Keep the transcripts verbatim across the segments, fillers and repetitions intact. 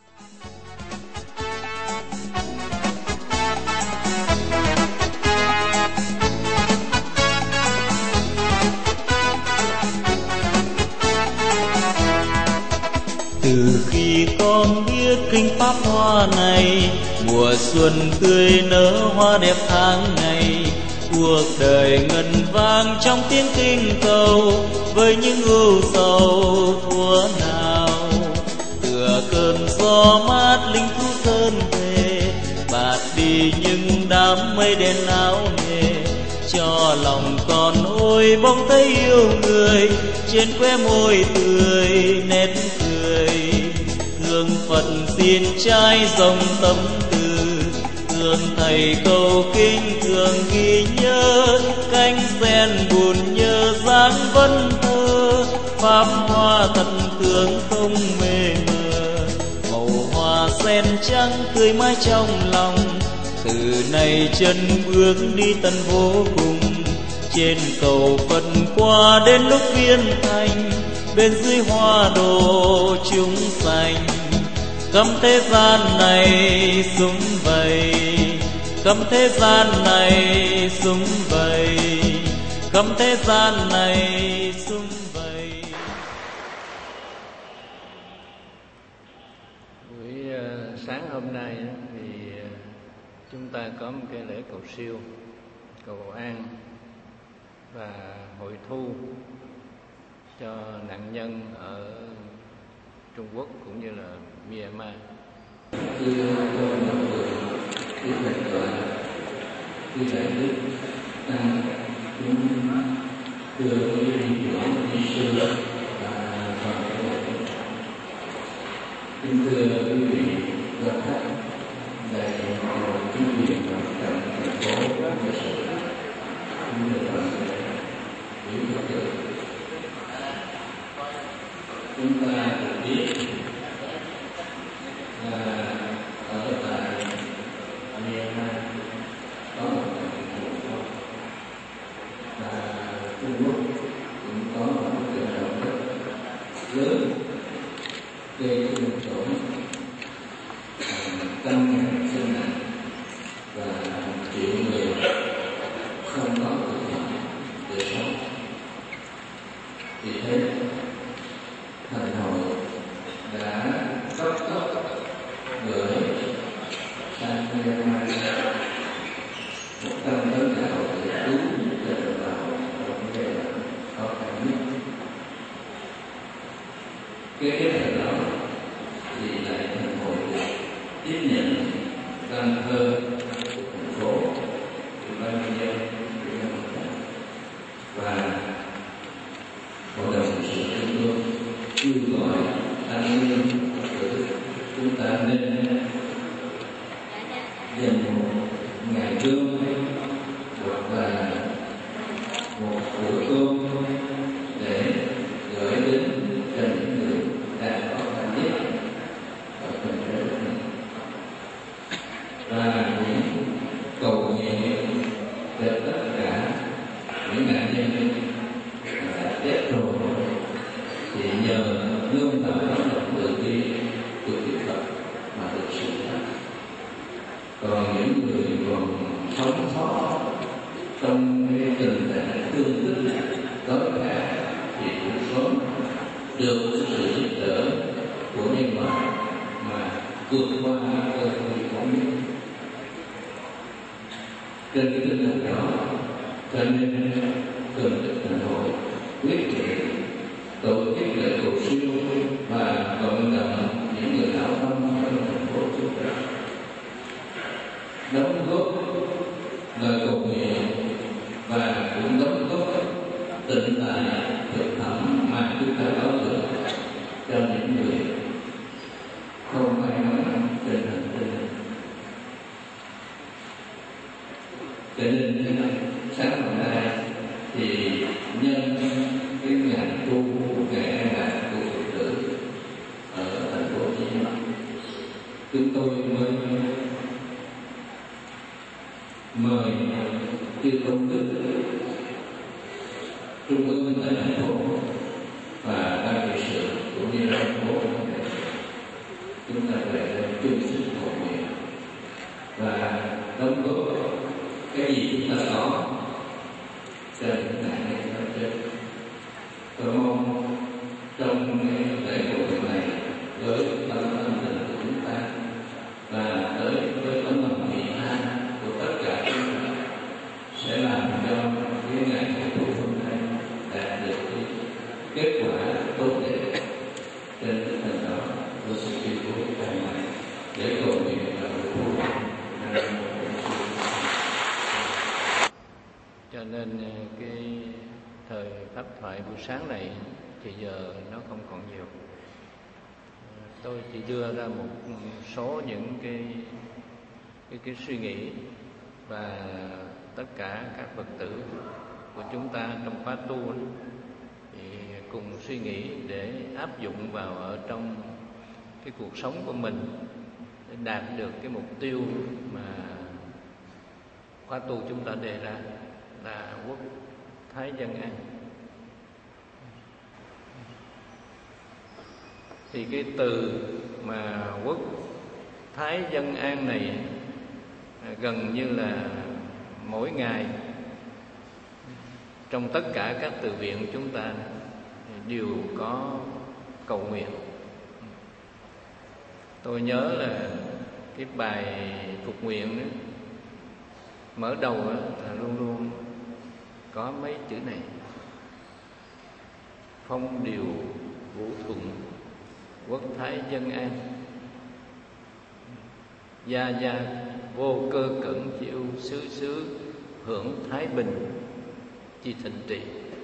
Từ khi con biết kinh pháp hoa này, mùa xuân tươi nở hoa đẹp tháng ngày, cuộc đời ngân vang trong tiếng kinh cầu, với những ưu sầu thua nào. Tựa cơn gió mát linh thú cơn về, bạt đi những đám mây đen áo nề, cho lòng con ôi bỗng thấy yêu người, trên khóe môi tươi nét cười. Thương Phật xin trai dòng tâm từ, thương thầy cầu kinh thường ghi nhớ, cánh sen buồn nhớ dáng vân thơ, pháp hoa thật tướng không mê mờ. Màu hoa sen trắng tươi mãi trong lòng, từ nay chân bước đi tận vô cùng. Trên cầu Phật qua đến lúc viên thành, bên dưới hoa đồ chúng sanh. Cấm thế gian này sum vầy, cấm thế gian này sum vầy, cấm thế gian này sum vầy. Buổi uh, sáng hôm nay thì uh, chúng ta có một cái lễ cầu siêu, cầu an và hội thu cho nạn nhân ở Trung Quốc cũng như là Myanmar. Thưa mọi người, thưa thầy tọa, thưa đại đức, tăng chúng thưa quý vị trưởng ni sư và toàn thể, kính thưa quý vị đoàn khách, đại diện chính quyền và thành phố và sự cũng như toàn thể quý Phật tử. Chúng ta được biết là ở tại Myanmar có một thành phố và Trung Quốc cũng có một trận động đất lớn gây thương tổn trăm ngàn sinh mạng và một triệu người không có cơ hội để sống. Vì thế Hà Nội đã cấp tốc gửi sang Myanmar một trăm tấn gạo để cứu cho đồng bào trong giai đoạn khó khăn nhất. Kế tiếp đó thì lại thành hội tiếp nhận văn thơ của thành phố, của ban nhân dân, của nhân dân và hội đồng sự trung ương kêu gọi an ninh Phật tử chúng ta nên dành một ngày cơm hoặc là một bữa cơm để gửi đến cho những người đang khó khăn nhất ở thành phố này, và những cầu nguyện cho tất cả những nạn nhân đã chết rồi thì nhờ nương tựa lòng từ bi của Đức Phật mà được sự thật. Còn những người còn sống sót trong cái tình trạng thương tích đói khát thì cũng sớm được sự giúp đỡ của nhân loại mà vượt qua cơn nguy khổ nhất. Trên cái tinh thần đó, cho nên cần được thành hội quyết định tổ chức lễ cầu siêu và vận động những người hảo tâm trong thành phố chúng ta đóng góp lời cầu nguyện và cũng đóng góp tịnh tài thực phẩm mà chúng ta có được cho những người không may mắn trên hành tinh này. Cho nên sáng hôm nay thì nhân cái ngày tu ngày an lạc của Phật tử ở thành phố Hồ Chí Minh, chúng tôi mới mời chư tôn đức trung ương tại thành phố và ban trị sự cũng như là thành phố cái gì chúng ta có trên đại này ở trên. Tôi mong trong cái lễ hội này với tâm tâm tình của chúng ta và tới với tấm lòng vị tha của tất cả chúng ta sẽ làm cho cái ngày hội thu hôm nay đạt được cái kết quả tốt đẹp. Trên tinh thần đó, tôi xin tuyên bố tại này để cầu nguyện và hội thu. Cho nên cái thời pháp thoại buổi sáng này thì giờ nó không còn nhiều. Tôi chỉ đưa ra một số những cái cái, cái suy nghĩ và tất cả các Phật tử của chúng ta trong khóa tu đó, thì cùng suy nghĩ để áp dụng vào ở trong cái cuộc sống của mình để đạt được cái mục tiêu mà khóa tu chúng ta đề ra là quốc thái dân an. Thì cái từ mà quốc thái dân an này gần như là mỗi ngày trong tất cả các từ viện chúng ta đều có cầu nguyện. Tôi nhớ là cái bài phục nguyện đó, mở đầu đó, là luôn luôn có mấy chữ này: phong điều vũ thuận, quốc thái dân an, gia gia vô cơ cẩn chịu xứ xứ, hưởng thái bình chi thịnh trị.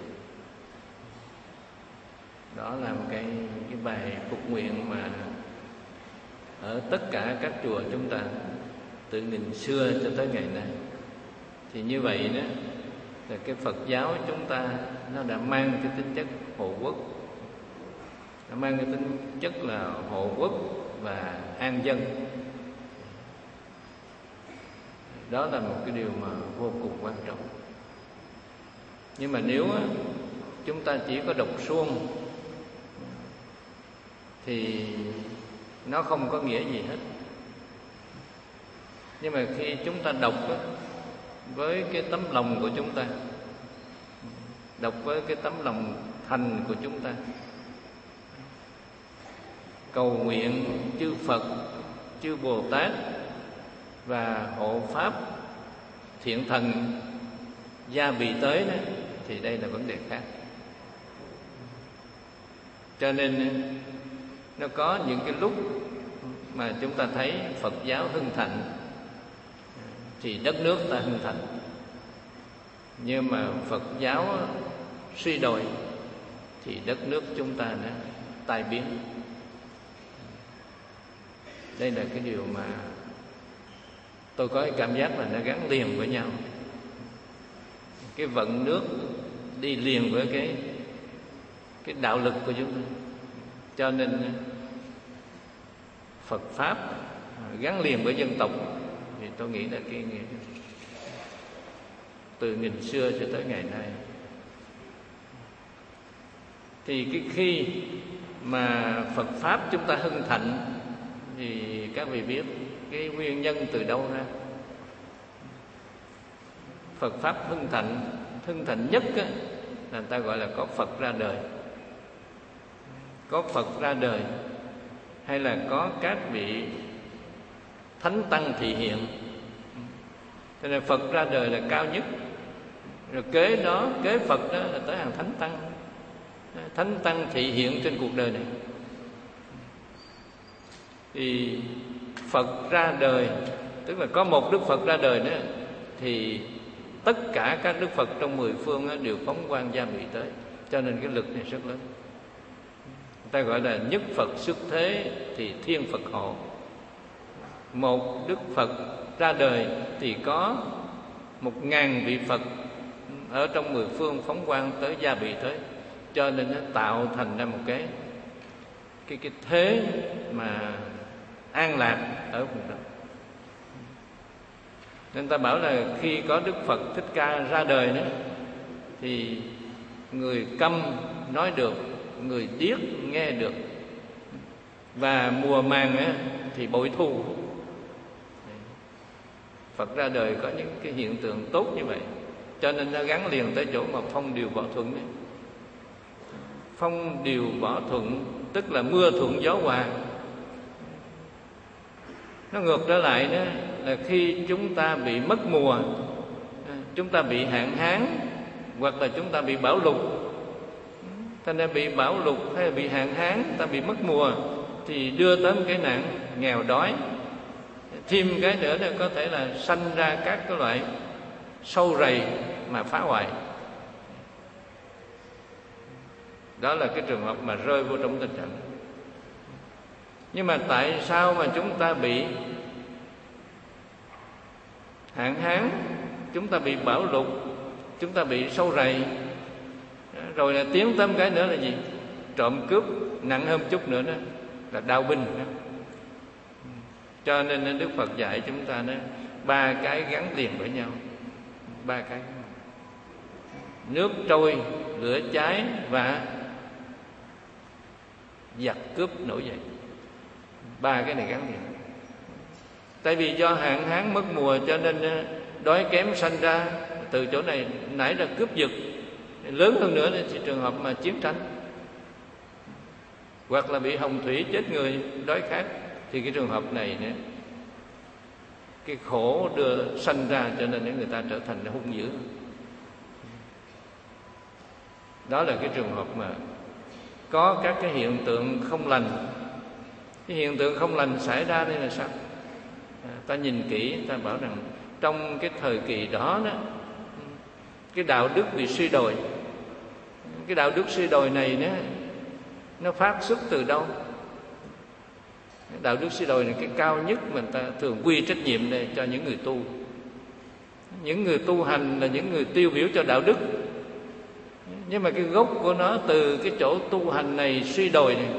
Đó là một cái cái bài phục nguyện mà ở tất cả các chùa chúng ta từ nghìn xưa cho tới ngày nay. Thì như vậy đó là cái Phật giáo chúng ta nó đã mang cái tính chất hộ quốc, nó mang cái tính chất là hộ quốc và an dân. Đó là một cái điều mà vô cùng quan trọng. Nhưng mà nếu chúng ta chỉ có đọc suông thì nó không có nghĩa gì hết. Nhưng mà khi chúng ta đọc đó, với cái tấm lòng của chúng ta, đọc với cái tấm lòng thành của chúng ta, cầu nguyện chư Phật, chư Bồ Tát và hộ Pháp thiện thần gia bị tới đó, thì đây là vấn đề khác. Cho nên nó có những cái lúc mà chúng ta thấy Phật giáo hưng thịnh thì đất nước ta hưng thịnh, nhưng mà Phật giáo suy đồi thì đất nước chúng ta nó tai biến. Đây là cái điều mà tôi có cái cảm giác là nó gắn liền với nhau. Cái vận nước đi liền với cái cái đạo lực của chúng ta. Cho nên Phật Pháp gắn liền với dân tộc thì tôi nghĩ là cái nghĩa từ nghìn xưa cho tới ngày nay. Thì cái khi mà Phật Pháp chúng ta hưng thịnh thì các vị biết cái nguyên nhân từ đâu ra. Phật Pháp hưng thịnh, hưng thịnh nhất á, là người ta gọi là có Phật ra đời. Có Phật ra đời hay là có các vị thánh tăng thị hiện. Cho nên Phật ra đời là cao nhất. Rồi kế đó, kế Phật đó là tới hàng thánh tăng. Thánh tăng thị hiện trên cuộc đời này. Thì Phật ra đời, tức là có một Đức Phật ra đời nữa, thì tất cả các Đức Phật trong mười phương đều phóng quang gia bị tới. Cho nên cái lực này rất lớn. Người ta gọi là nhất Phật xuất thế thì thiên Phật hộ. Một Đức Phật ra đời thì có một ngàn vị Phật ở trong mười phương phóng quang tới gia bị tới. Cho nên nó tạo thành ra một cái cái cái thế mà an lạc ở vùng đó. Nên ta bảo là khi có Đức Phật Thích Ca ra đời nữa thì người câm nói được, người điếc nghe được, và mùa màng á, thì bội thu. Phật ra đời có những cái hiện tượng tốt như vậy, cho nên nó gắn liền tới chỗ mà phong điều võ thuận đấy. Phong điều võ thuận tức là mưa thuận gió hòa. Nó ngược trở lại đó là khi chúng ta bị mất mùa, chúng ta bị hạn hán, hoặc là chúng ta bị bão lụt. Ta nên bị bão lụt hay là bị hạn hán, ta bị mất mùa thì đưa tới một cái nạn nghèo đói. Thêm cái nữa là có thể là sanh ra các cái loại sâu rầy mà phá hoại. Đó là cái trường hợp mà rơi vô trong tình trạng. Nhưng mà tại sao mà chúng ta bị hạn hán, chúng ta bị bão lụt, chúng ta bị sâu rầy, rồi là tiến tới cái nữa là gì? Trộm cướp, nặng hơn chút nữa đó là đao binh. Cho nên Đức Phật dạy chúng ta đó, ba cái gắn liền với nhau. Ba cái: nước trôi, lửa cháy và giặc cướp nổi dậy. Ba cái này gắn liền. Tại vì do hạn hán mất mùa cho nên đói kém sanh ra, từ chỗ này nảy ra cướp giật. Lớn hơn nữa thì trường hợp mà chiến tranh, hoặc là bị hồng thủy chết người, đói khát, thì cái trường hợp này nữa, cái khổ đưa sanh ra, cho nên người ta trở thành hung dữ. Đó là cái trường hợp mà có các cái hiện tượng không lành. Cái hiện tượng không lành xảy ra đây là sao? À, ta nhìn kỹ, ta bảo rằng trong cái thời kỳ đó đó, cái đạo đức bị suy đồi. Cái đạo đức suy đồi này đó, nó phát xuất từ đâu? Cái đạo đức suy đồi là cái cao nhất mà ta thường quy trách nhiệm đây cho những người tu. Những người tu hành là những người tiêu biểu cho đạo đức. Nhưng mà cái gốc của nó từ cái chỗ tu hành này suy đồi này,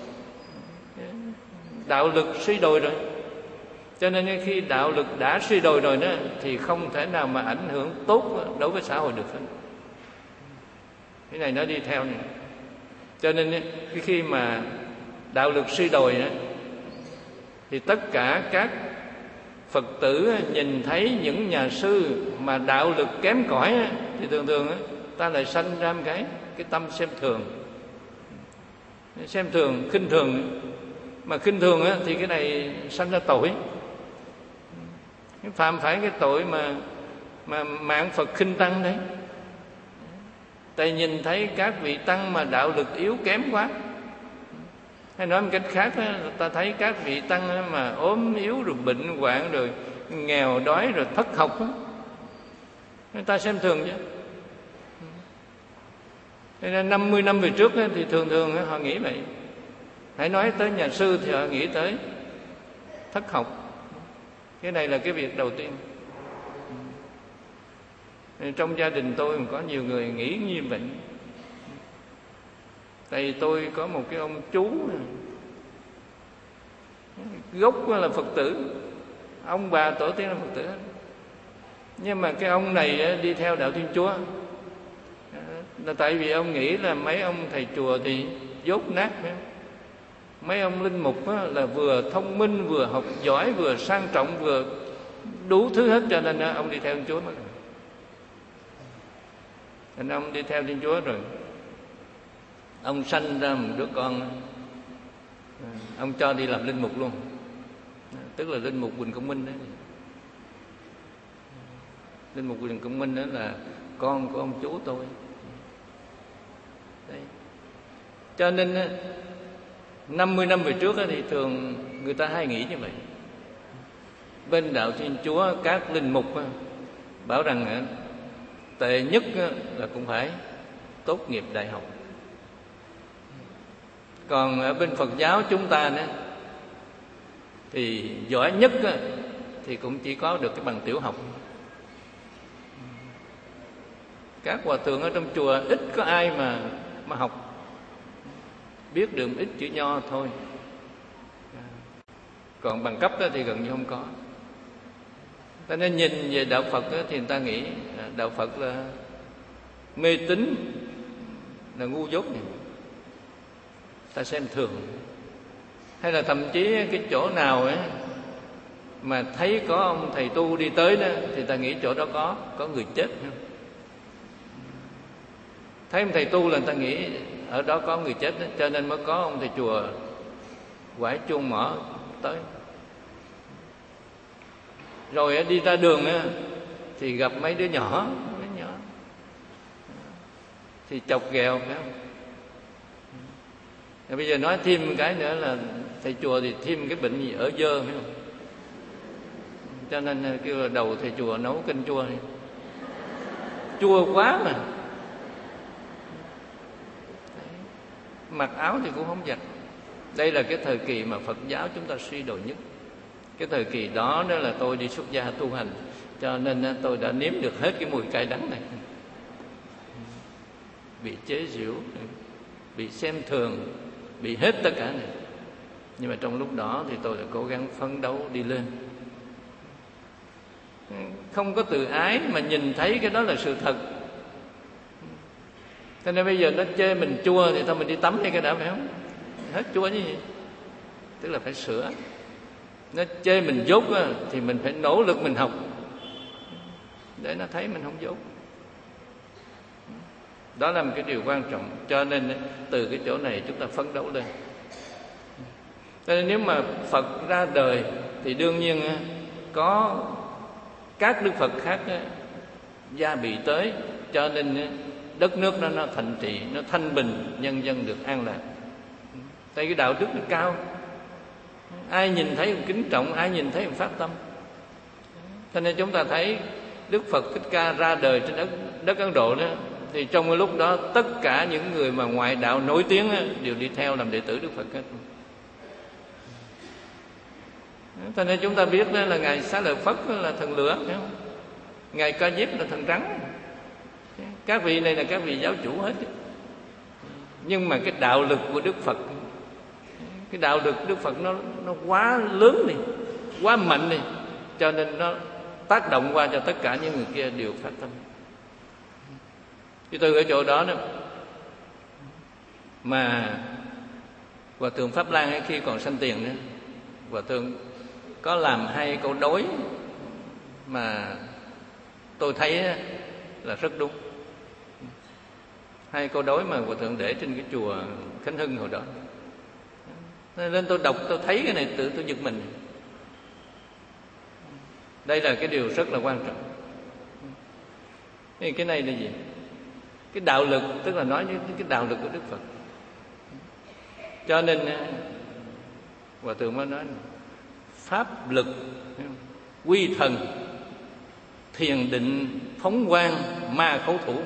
đạo lực suy đồi rồi. Cho nên khi đạo lực đã suy đồi rồi đó, thì không thể nào mà ảnh hưởng tốt đối với xã hội được hết. Cái này nó đi theo này. Cho nên khi mà đạo lực suy đồi đó, thì tất cả các Phật tử nhìn thấy những nhà sư mà đạo lực kém cỏi thì thường thường ta lại sanh ra một cái cái tâm xem thường, xem thường, khinh thường. Mà khinh thường thì cái này sanh ra tội, phạm phải cái tội mà mà mạng Phật khinh tăng đấy. Tại nhìn thấy các vị tăng mà đạo lực yếu kém quá, hay nói một cách khác, ta thấy các vị tăng mà ốm yếu rồi bệnh hoạn rồi nghèo đói rồi thất học, người ta xem thường chứ. Thế nên năm mươi năm về trước thì thường thường họ nghĩ vậy. Hãy nói tới nhà sư thì họ nghĩ tới thất học. Cái này là cái việc đầu tiên. Trong gia đình tôi có nhiều người nghĩ như vậy. Tại vì tôi có một cái ông chú, gốc là Phật tử, ông bà tổ tiên là Phật tử. Nhưng mà cái ông này đi theo đạo Thiên Chúa là tại vì ông nghĩ là mấy ông thầy chùa thì dốt nát. Mấy ông linh mục là vừa thông minh, vừa học giỏi, vừa sang trọng, vừa đủ thứ hết, cho nên ông đi theo Thiên Chúa. Nên ông đi theo Thiên Chúa rồi ông sanh ra một đứa con, ông cho đi làm linh mục luôn, tức là linh mục Quỳnh Công Minh đấy. Linh mục Quỳnh Công Minh đó là con của ông chú tôi đấy. Cho nên năm mươi năm về trước thì thường người ta hay nghĩ như vậy. Bên đạo Thiên Chúa các linh mục bảo rằng tệ nhất là cũng phải tốt nghiệp đại học. Còn ở bên Phật giáo chúng ta nữa thì giỏi nhất thì cũng chỉ có được cái bằng tiểu học. Các hòa thượng ở trong chùa ít có ai mà mà học, biết được ít chữ nho thôi. Còn bằng cấp đó thì gần như không có. Ta nên nhìn về đạo Phật đó, thì người ta nghĩ đạo Phật là mê tín, là ngu dốt này. Ta xem thường. Hay là thậm chí cái chỗ nào ấy mà thấy có ông thầy tu đi tới đó thì ta nghĩ chỗ đó có có người chết. Thấy ông thầy tu là ta nghĩ ở đó có người chết đó, cho nên mới có ông thầy chùa quải chuông mỏ tới. Rồi đi ra đường á, thì gặp mấy đứa nhỏ, mấy nhỏ thì chọc ghẹo, phải không? Rồi bây giờ nói thêm một cái nữa là thầy chùa thì thêm cái bệnh gì ở dơ, phải không? Cho nên kêu là đầu thầy chùa nấu canh chua này. Chua quá mà. Mặc áo thì cũng không giặt. Đây là cái thời kỳ mà Phật giáo chúng ta suy đồi nhất. Cái thời kỳ đó đó là tôi đi xuất gia tu hành, cho nên tôi đã nếm được hết cái mùi cay đắng này. Bị chế giễu, bị xem thường, bị hết tất cả này. Nhưng mà trong lúc đó thì tôi đã cố gắng phấn đấu đi lên. Không có tự ái mà nhìn thấy cái đó là sự thật. Cho nên bây giờ nó chê mình chua thì thôi mình đi tắm đi cái đã, phải không? Hết chua như vậy. Tức là phải sửa. Nó chê mình dốt thì mình phải nỗ lực mình học để nó thấy mình không dốt. Đó là một cái điều quan trọng. Cho nên từ cái chỗ này chúng ta phấn đấu lên. Cho nên nếu mà Phật ra đời thì đương nhiên có các đức Phật khác gia bị tới, cho nên đất nước nó, nó thành trị, nó thanh bình, nhân dân được an lạc. Tại cái đạo đức nó cao, ai nhìn thấy cũng kính trọng, ai nhìn thấy cũng phát tâm. Cho nên chúng ta thấy Đức Phật Thích Ca ra đời trên đất, đất Ấn Độ đó, thì trong cái lúc đó tất cả những người mà ngoại đạo nổi tiếng đó, đều đi theo làm đệ tử Đức Phật hết. Cho nên chúng ta biết đó là Ngài Xá Lợi Phất là thần lửa, phải không? Ngài Ca Diếp là thần rắn. Các vị này là các vị giáo chủ hết. Nhưng mà cái đạo lực của Đức Phật, cái đạo lực Đức Phật nó nó quá lớn đi, quá mạnh đi, cho nên nó tác động qua cho tất cả những người kia đều phát tâm. Thì từ ở chỗ đó đó mà Hòa thượng Pháp Lan ấy, khi còn sanh tiền đó, Hòa thượng có làm hai câu đối mà tôi thấy là rất đúng. Hai câu đối mà Hòa thượng để trên cái chùa Khánh Hưng hồi đó. Nên tôi đọc tôi thấy cái này tự tôi giật mình. Đây là cái điều rất là quan trọng. Thì cái này là gì? Cái đạo lực, tức là nói đến cái đạo lực của Đức Phật. Cho nên Hòa thượng mới nói pháp lực quy thần, thiền định phóng quang, ma khấu thủ.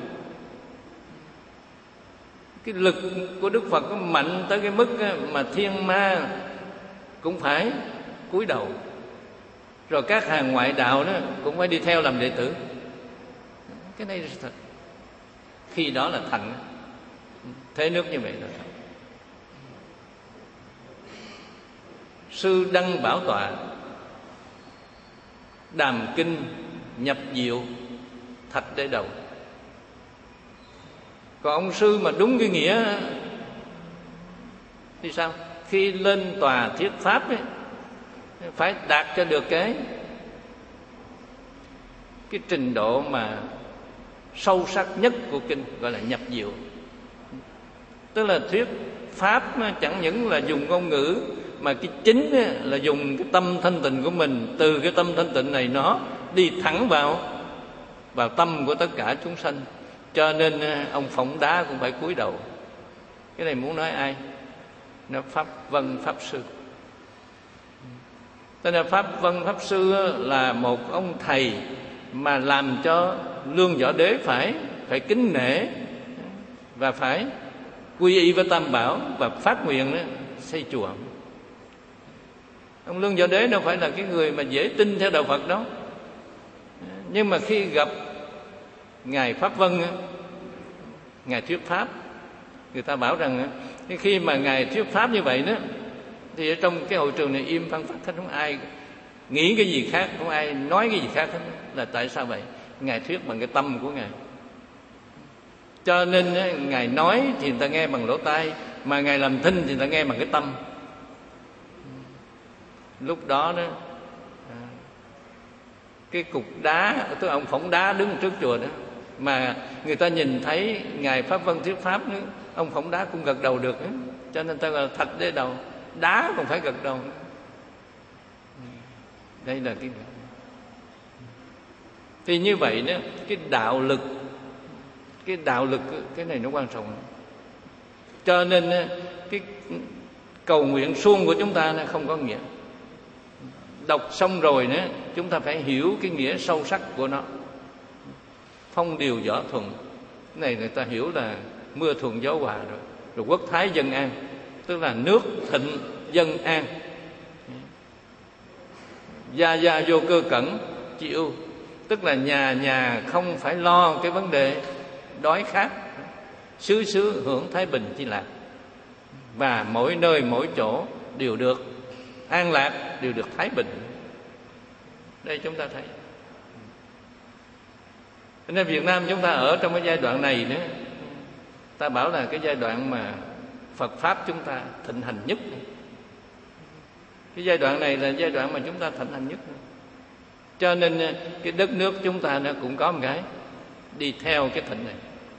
Cái lực của Đức Phật nó mạnh tới cái mức mà thiên ma cũng phải cúi đầu, rồi các hàng ngoại đạo đó cũng phải đi theo làm đệ tử. Cái này là thật. Khi đó là thành. Thế nước như vậy là thành. Sư Đăng Bảo Tọa đàm kinh nhập diệu thạch để đầu. Còn ông sư mà đúng cái nghĩa thì sao? Khi lên tòa thuyết pháp ấy, phải đạt cho được cái cái trình độ mà sâu sắc nhất của kinh, gọi là nhập diệu. Tức là thuyết pháp chẳng những là dùng ngôn ngữ, mà cái chính là dùng cái tâm thanh tịnh của mình. Từ cái tâm thanh tịnh này nó đi thẳng vào vào tâm của tất cả chúng sanh. Cho nên ông Phỏng Đá cũng phải cúi đầu. Cái này muốn nói ai? Nó Pháp Vân Pháp Sư. Thế nên Pháp Vân Pháp Sư là một ông thầy mà làm cho Lương Võ Đế phải phải kính nể và phải quy y với Tam Bảo và phát nguyện đó, xây chùa. Ông Lương Võ Đế đâu phải là cái người mà dễ tin theo đạo Phật đó. Nhưng mà khi gặp Ngài Pháp Vân, Ngài thuyết pháp, người ta bảo rằng khi mà Ngài thuyết pháp như vậy đó, thì ở trong cái hội trường này im phăng phắc hết, không ai nghĩ cái gì khác, không ai nói cái gì khác hết. Là tại sao vậy? Ngài thuyết bằng cái tâm của Ngài. Cho nên Ngài nói thì người ta nghe bằng lỗ tai, mà Ngài làm thinh thì người ta nghe bằng cái tâm. Lúc đó đó cái cục đá, tức là ông phỏng đá đứng trước chùa đó, mà người ta nhìn thấy ngài Pháp Vân thuyết pháp nữa, ông phỏng đá cũng gật đầu được nữa. Cho nên ta gọi là thạch đế đầu, đá còn phải gật đầu nữa. Đây là cái thì như vậy đó, cái đạo lực, cái đạo lực cái này nó quan trọng. Cho nên cái cầu nguyện suông của chúng ta nó không có nghĩa. Đọc xong rồi nữa, chúng ta phải hiểu cái nghĩa sâu sắc của nó. Phong điều võ thuận, cái này người ta hiểu là mưa thuận gió hòa rồi. Rồi quốc thái dân an, tức là nước thịnh dân an. Gia gia vô cơ cẩn chi ưu, tức là nhà nhà không phải lo cái vấn đề đói khát, xứ xứ hưởng thái bình chi lạc, và mỗi nơi mỗi chỗ đều được an lạc, đều được thái bình. Đây chúng ta thấy. Nên Việt Nam chúng ta ở trong cái giai đoạn này nữa, ta bảo là cái giai đoạn mà Phật Pháp chúng ta thịnh hành nhất. Cái giai đoạn này là giai đoạn mà chúng ta thịnh hành nhất. Cho nên cái đất nước chúng ta nó cũng có một cái đi theo cái thịnh này.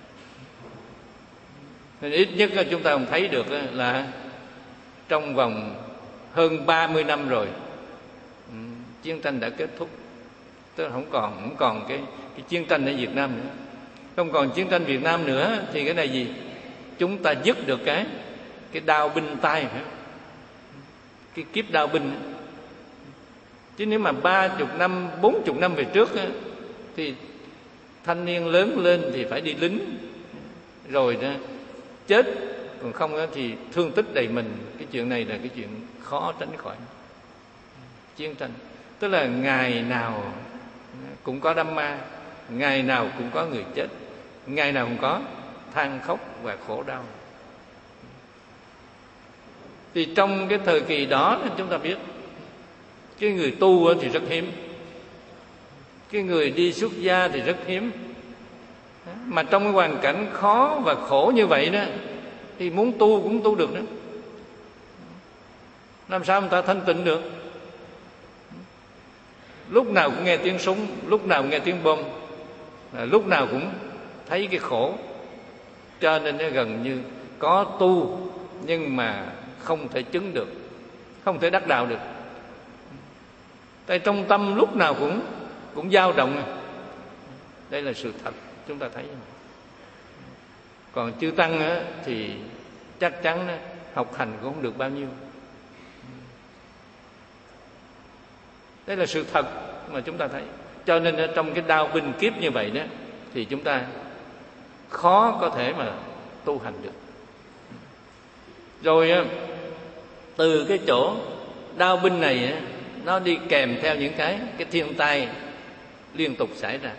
Nên ít nhất là chúng ta cũng thấy được là trong vòng hơn ba mươi năm rồi, chiến tranh đã kết thúc. Tức là không còn không còn cái cái chiến tranh ở Việt Nam nữa. Không còn chiến tranh Việt Nam nữa thì cái này gì? Chúng ta dứt được cái cái đao binh tay, cái kiếp đao binh. Chứ nếu mà ba chục năm, bốn chục năm về trước á, thì thanh niên lớn lên thì phải đi lính, rồi đó chết, còn không đó thì thương tích đầy mình. Cái chuyện này là cái chuyện khó tránh khỏi. Chiến tranh tức là ngày nào cũng có đám ma, ngày nào cũng có người chết, ngày nào cũng có than khóc và khổ đau. Thì trong cái thời kỳ đó chúng ta biết cái người tu thì rất hiếm, cái người đi xuất gia thì rất hiếm. Mà trong cái hoàn cảnh khó và khổ như vậy đó, thì muốn tu cũng tu được đó. Làm sao người ta thanh tịnh được? Lúc nào cũng nghe tiếng súng, lúc nào cũng nghe tiếng bom, lúc nào cũng thấy cái khổ. Cho nên nó gần như có tu nhưng mà không thể chứng được, không thể đắc đạo được. Tại trong tâm lúc nào cũng cũng dao động. Đây là sự thật, chúng ta thấy. Còn chư tăng á, thì chắc chắn á, học hành cũng không được bao nhiêu. Đây là sự thật mà chúng ta thấy. Cho nên ở trong cái đao binh kiếp như vậy đó, thì chúng ta khó có thể mà tu hành được. Rồi từ cái chỗ đao binh này nó đi kèm theo những cái cái thiên tai liên tục xảy ra.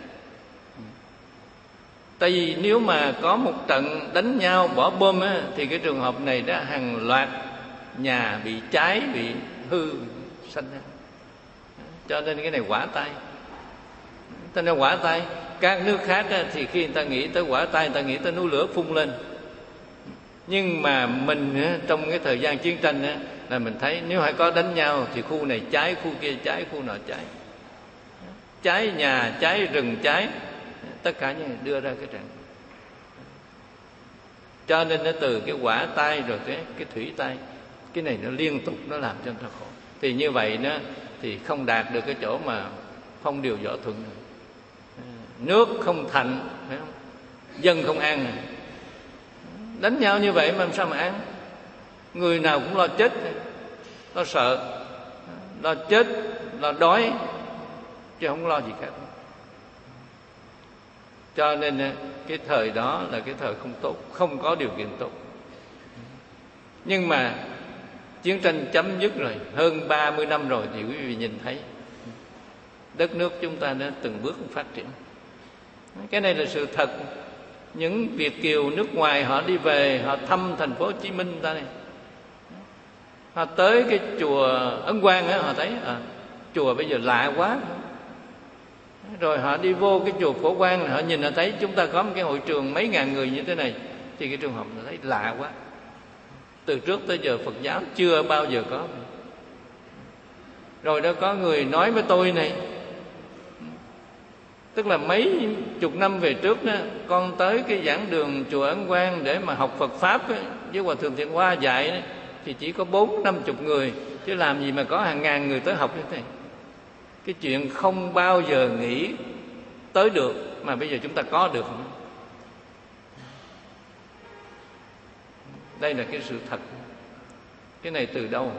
Tại vì nếu mà có một trận đánh nhau bỏ bom á, thì cái trường hợp này đó hàng loạt nhà bị cháy, bị hư sanh ra. Cho nên cái này hỏa tai. Cho nên hỏa tai. Các nước khác á, thì khi người ta nghĩ tới hỏa tai, người ta nghĩ tới núi lửa phun lên. Nhưng mà mình á, trong cái thời gian chiến tranh á, là mình thấy nếu phải có đánh nhau thì khu này cháy, khu kia cháy, khu nọ cháy. Cháy nhà, cháy rừng, cháy, tất cả những đưa ra cái trận. Cho nên nó từ cái hỏa tai rồi cái cái thủy tai, cái này nó liên tục nó làm cho người ta khổ. Thì như vậy nó thì không đạt được cái chỗ mà phong điều võ thuận. Nước không thạnh, phải không? Dân không an. Đánh nhau như vậy mà làm sao mà an? Người nào cũng lo chết, lo sợ, lo chết, lo đói, chứ không lo gì khác. Cho nên cái thời đó là cái thời không tốt, không có điều kiện tốt. Nhưng mà chiến tranh chấm dứt rồi, hơn ba mươi năm rồi, thì quý vị nhìn thấy đất nước chúng ta đã từng bước phát triển. Cái này là sự thật. Những Việt kiều nước ngoài họ đi về, họ thăm thành phố Hồ Chí Minh ta này, họ tới cái chùa Ấn Quang á, họ thấy à, chùa bây giờ lạ quá. Rồi họ đi vô cái chùa Phổ Quang, họ nhìn họ thấy chúng ta có một cái hội trường mấy ngàn người như thế này, thì cái trường hợp họ thấy lạ quá. Từ trước tới giờ Phật giáo chưa bao giờ có. Rồi đó có người nói với tôi này, Tức là mấy chục năm về trước đó, con tới cái giảng đường chùa Ấn Quang để mà học Phật Pháp đó, với Hòa Thượng Thiện Hoa dạy đó, thì chỉ có bốn năm chục người, chứ làm gì mà có hàng ngàn người tới học như thế. Cái chuyện không bao giờ nghĩ tới được mà bây giờ chúng ta có được. Đây là cái sự thật. Cái này từ đâu?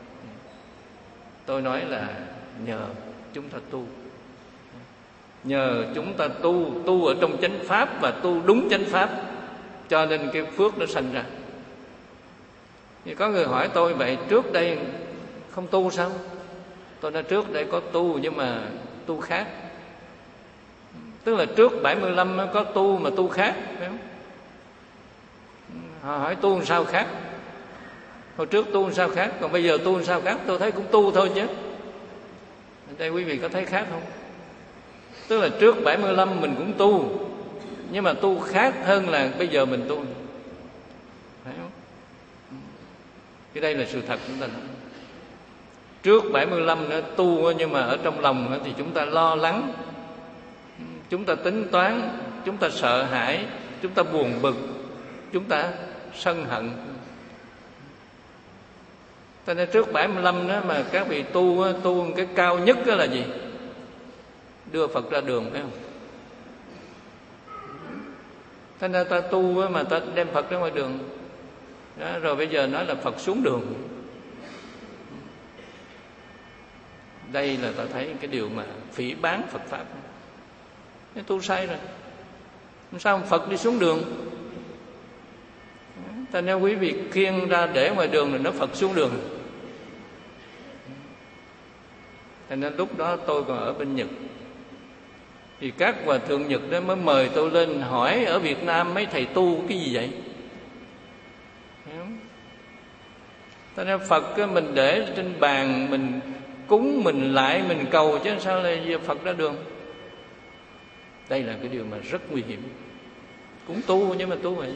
Tôi nói là nhờ chúng ta tu. Nhờ chúng ta tu, tu ở trong chánh pháp và tu đúng chánh pháp, cho nên cái phước nó sanh ra. Thì có người hỏi tôi vậy, trước đây không tu sao? Tôi nói trước đây có tu nhưng mà tu khác. Tức là trước bảy mươi lăm có tu mà tu khác, phải không? Họ hỏi tu làm sao khác? Hồi trước tu làm sao khác, còn bây giờ tu làm sao khác? Tôi thấy cũng tu thôi chứ. Đây quý vị có thấy khác không? Tức là trước bảy mươi lăm mình cũng tu, nhưng mà tu khác hơn là bây giờ mình tu, phải không? Cái đây là sự thật chúng ta nói. Trước bảy mươi lăm nữa tu, nhưng mà ở trong lòng thì chúng ta lo lắng, chúng ta tính toán, chúng ta sợ hãi, chúng ta buồn bực, chúng ta sân hận. Cho nên trước bảy mươi lăm đó mà các vị tu, tu cái cao nhất đó là gì? Đưa Phật ra đường, phải không? Thế nên ta tu mà ta đem Phật ra ngoài đường đó, rồi bây giờ nói là Phật xuống đường. Đây là ta thấy cái điều mà phỉ báng Phật Pháp. Cái tu sai rồi. Sao Phật đi xuống đường? Ta nếu quý vị khiêng ra để ngoài đường là nó Phật xuống đường. Thế nên lúc đó tôi còn ở bên Nhật, thì các hòa thượng Nhật đó mới mời tôi lên hỏi ở Việt Nam mấy thầy tu cái gì vậy? Thế nên Phật mình để trên bàn, mình cúng, mình lại, mình cầu, chứ sao lại Phật ra đường? Đây là cái điều mà rất nguy hiểm. Cũng tu nhưng mà tu vậy.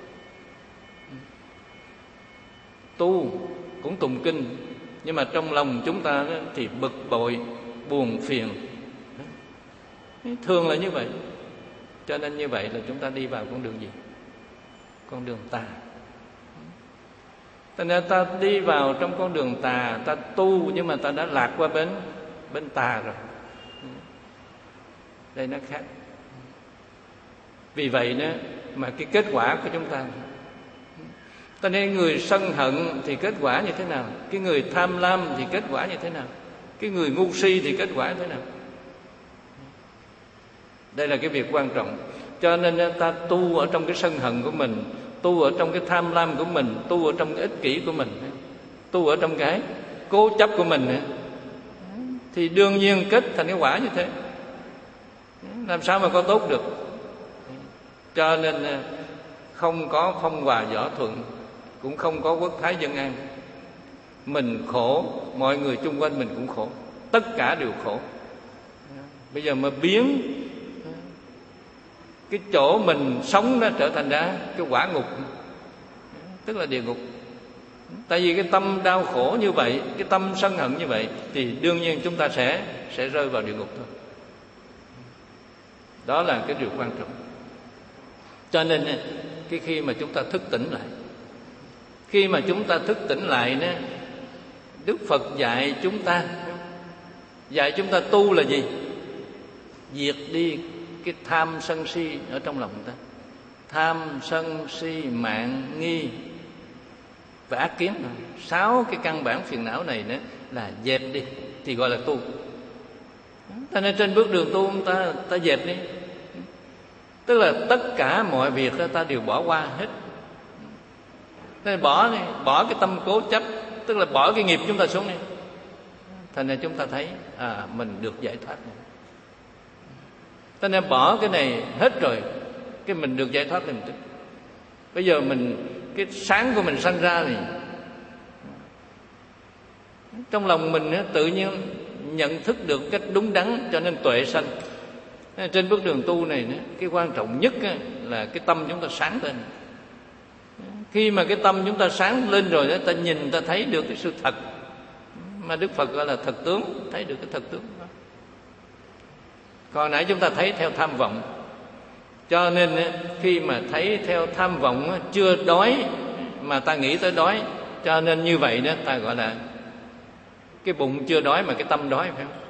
Tu cũng tụng kinh, nhưng mà trong lòng chúng ta thì bực bội, buồn phiền. Thường là như vậy. Cho nên như vậy là chúng ta đi vào con đường gì? Con đường tà. Cho nên ta đi vào trong con đường tà, ta tu nhưng mà ta đã lạc qua bên bên tà rồi. Đây nó khác. Vì vậy đó mà cái kết quả của chúng ta, cho nên người sân hận thì kết quả như thế nào? Cái người tham lam thì kết quả như thế nào? Cái người ngu si thì kết quả như thế nào? Đây là cái việc quan trọng. Cho nên ta tu ở trong cái sân hận của mình, tu ở trong cái tham lam của mình, tu ở trong cái ích kỷ của mình, tu ở trong cái cố chấp của mình, thì đương nhiên kết thành cái quả như thế. Làm sao mà có tốt được? Cho nên không có phong hòa võ thuận, cũng không có quốc thái dân an. Mình khổ, mọi người chung quanh mình cũng khổ, tất cả đều khổ. Bây giờ mà biến cái chỗ mình sống nó trở thành ra cái quả ngục, tức là địa ngục. Tại vì cái tâm đau khổ như vậy, cái tâm sân hận như vậy, thì đương nhiên chúng ta sẽ sẽ rơi vào địa ngục thôi. Đó là cái điều quan trọng. Cho nên cái khi mà chúng ta thức tỉnh lại, khi mà chúng ta thức tỉnh lại đó, Đức Phật dạy chúng ta, dạy chúng ta tu là gì? Diệt đi cái tham sân si ở trong lòng ta. Tham sân si mạn nghi và ác kiến, sáu cái căn bản phiền não này nữa là dẹp đi thì gọi là tu. Cho nên trên bước đường tu ta ta dẹp đi, tức là tất cả mọi việc đó ta đều bỏ qua hết. Nên bỏ đi, bỏ cái tâm cố chấp, tức là bỏ cái nghiệp chúng ta xuống đi. Thành ra chúng ta thấy à mình được giải thoát. Cho nên bỏ cái này hết rồi, cái mình được giải thoát thì mình tức. Bây giờ mình cái sáng của mình sanh ra thì trong lòng mình tự nhiên nhận thức được cách đúng đắn, cho nên tuệ sanh. Trên bước đường tu này, cái quan trọng nhất là cái tâm chúng ta sáng lên. Khi mà cái tâm chúng ta sáng lên rồi, ta nhìn, ta thấy được cái sự thật mà Đức Phật gọi là thật tướng, thấy được cái thật tướng đó. Còn nãy chúng ta thấy theo tham vọng. Cho nên khi mà thấy theo tham vọng chưa đói mà ta nghĩ tới đói, cho nên như vậy đó ta gọi là cái bụng chưa đói mà cái tâm đói, phải không?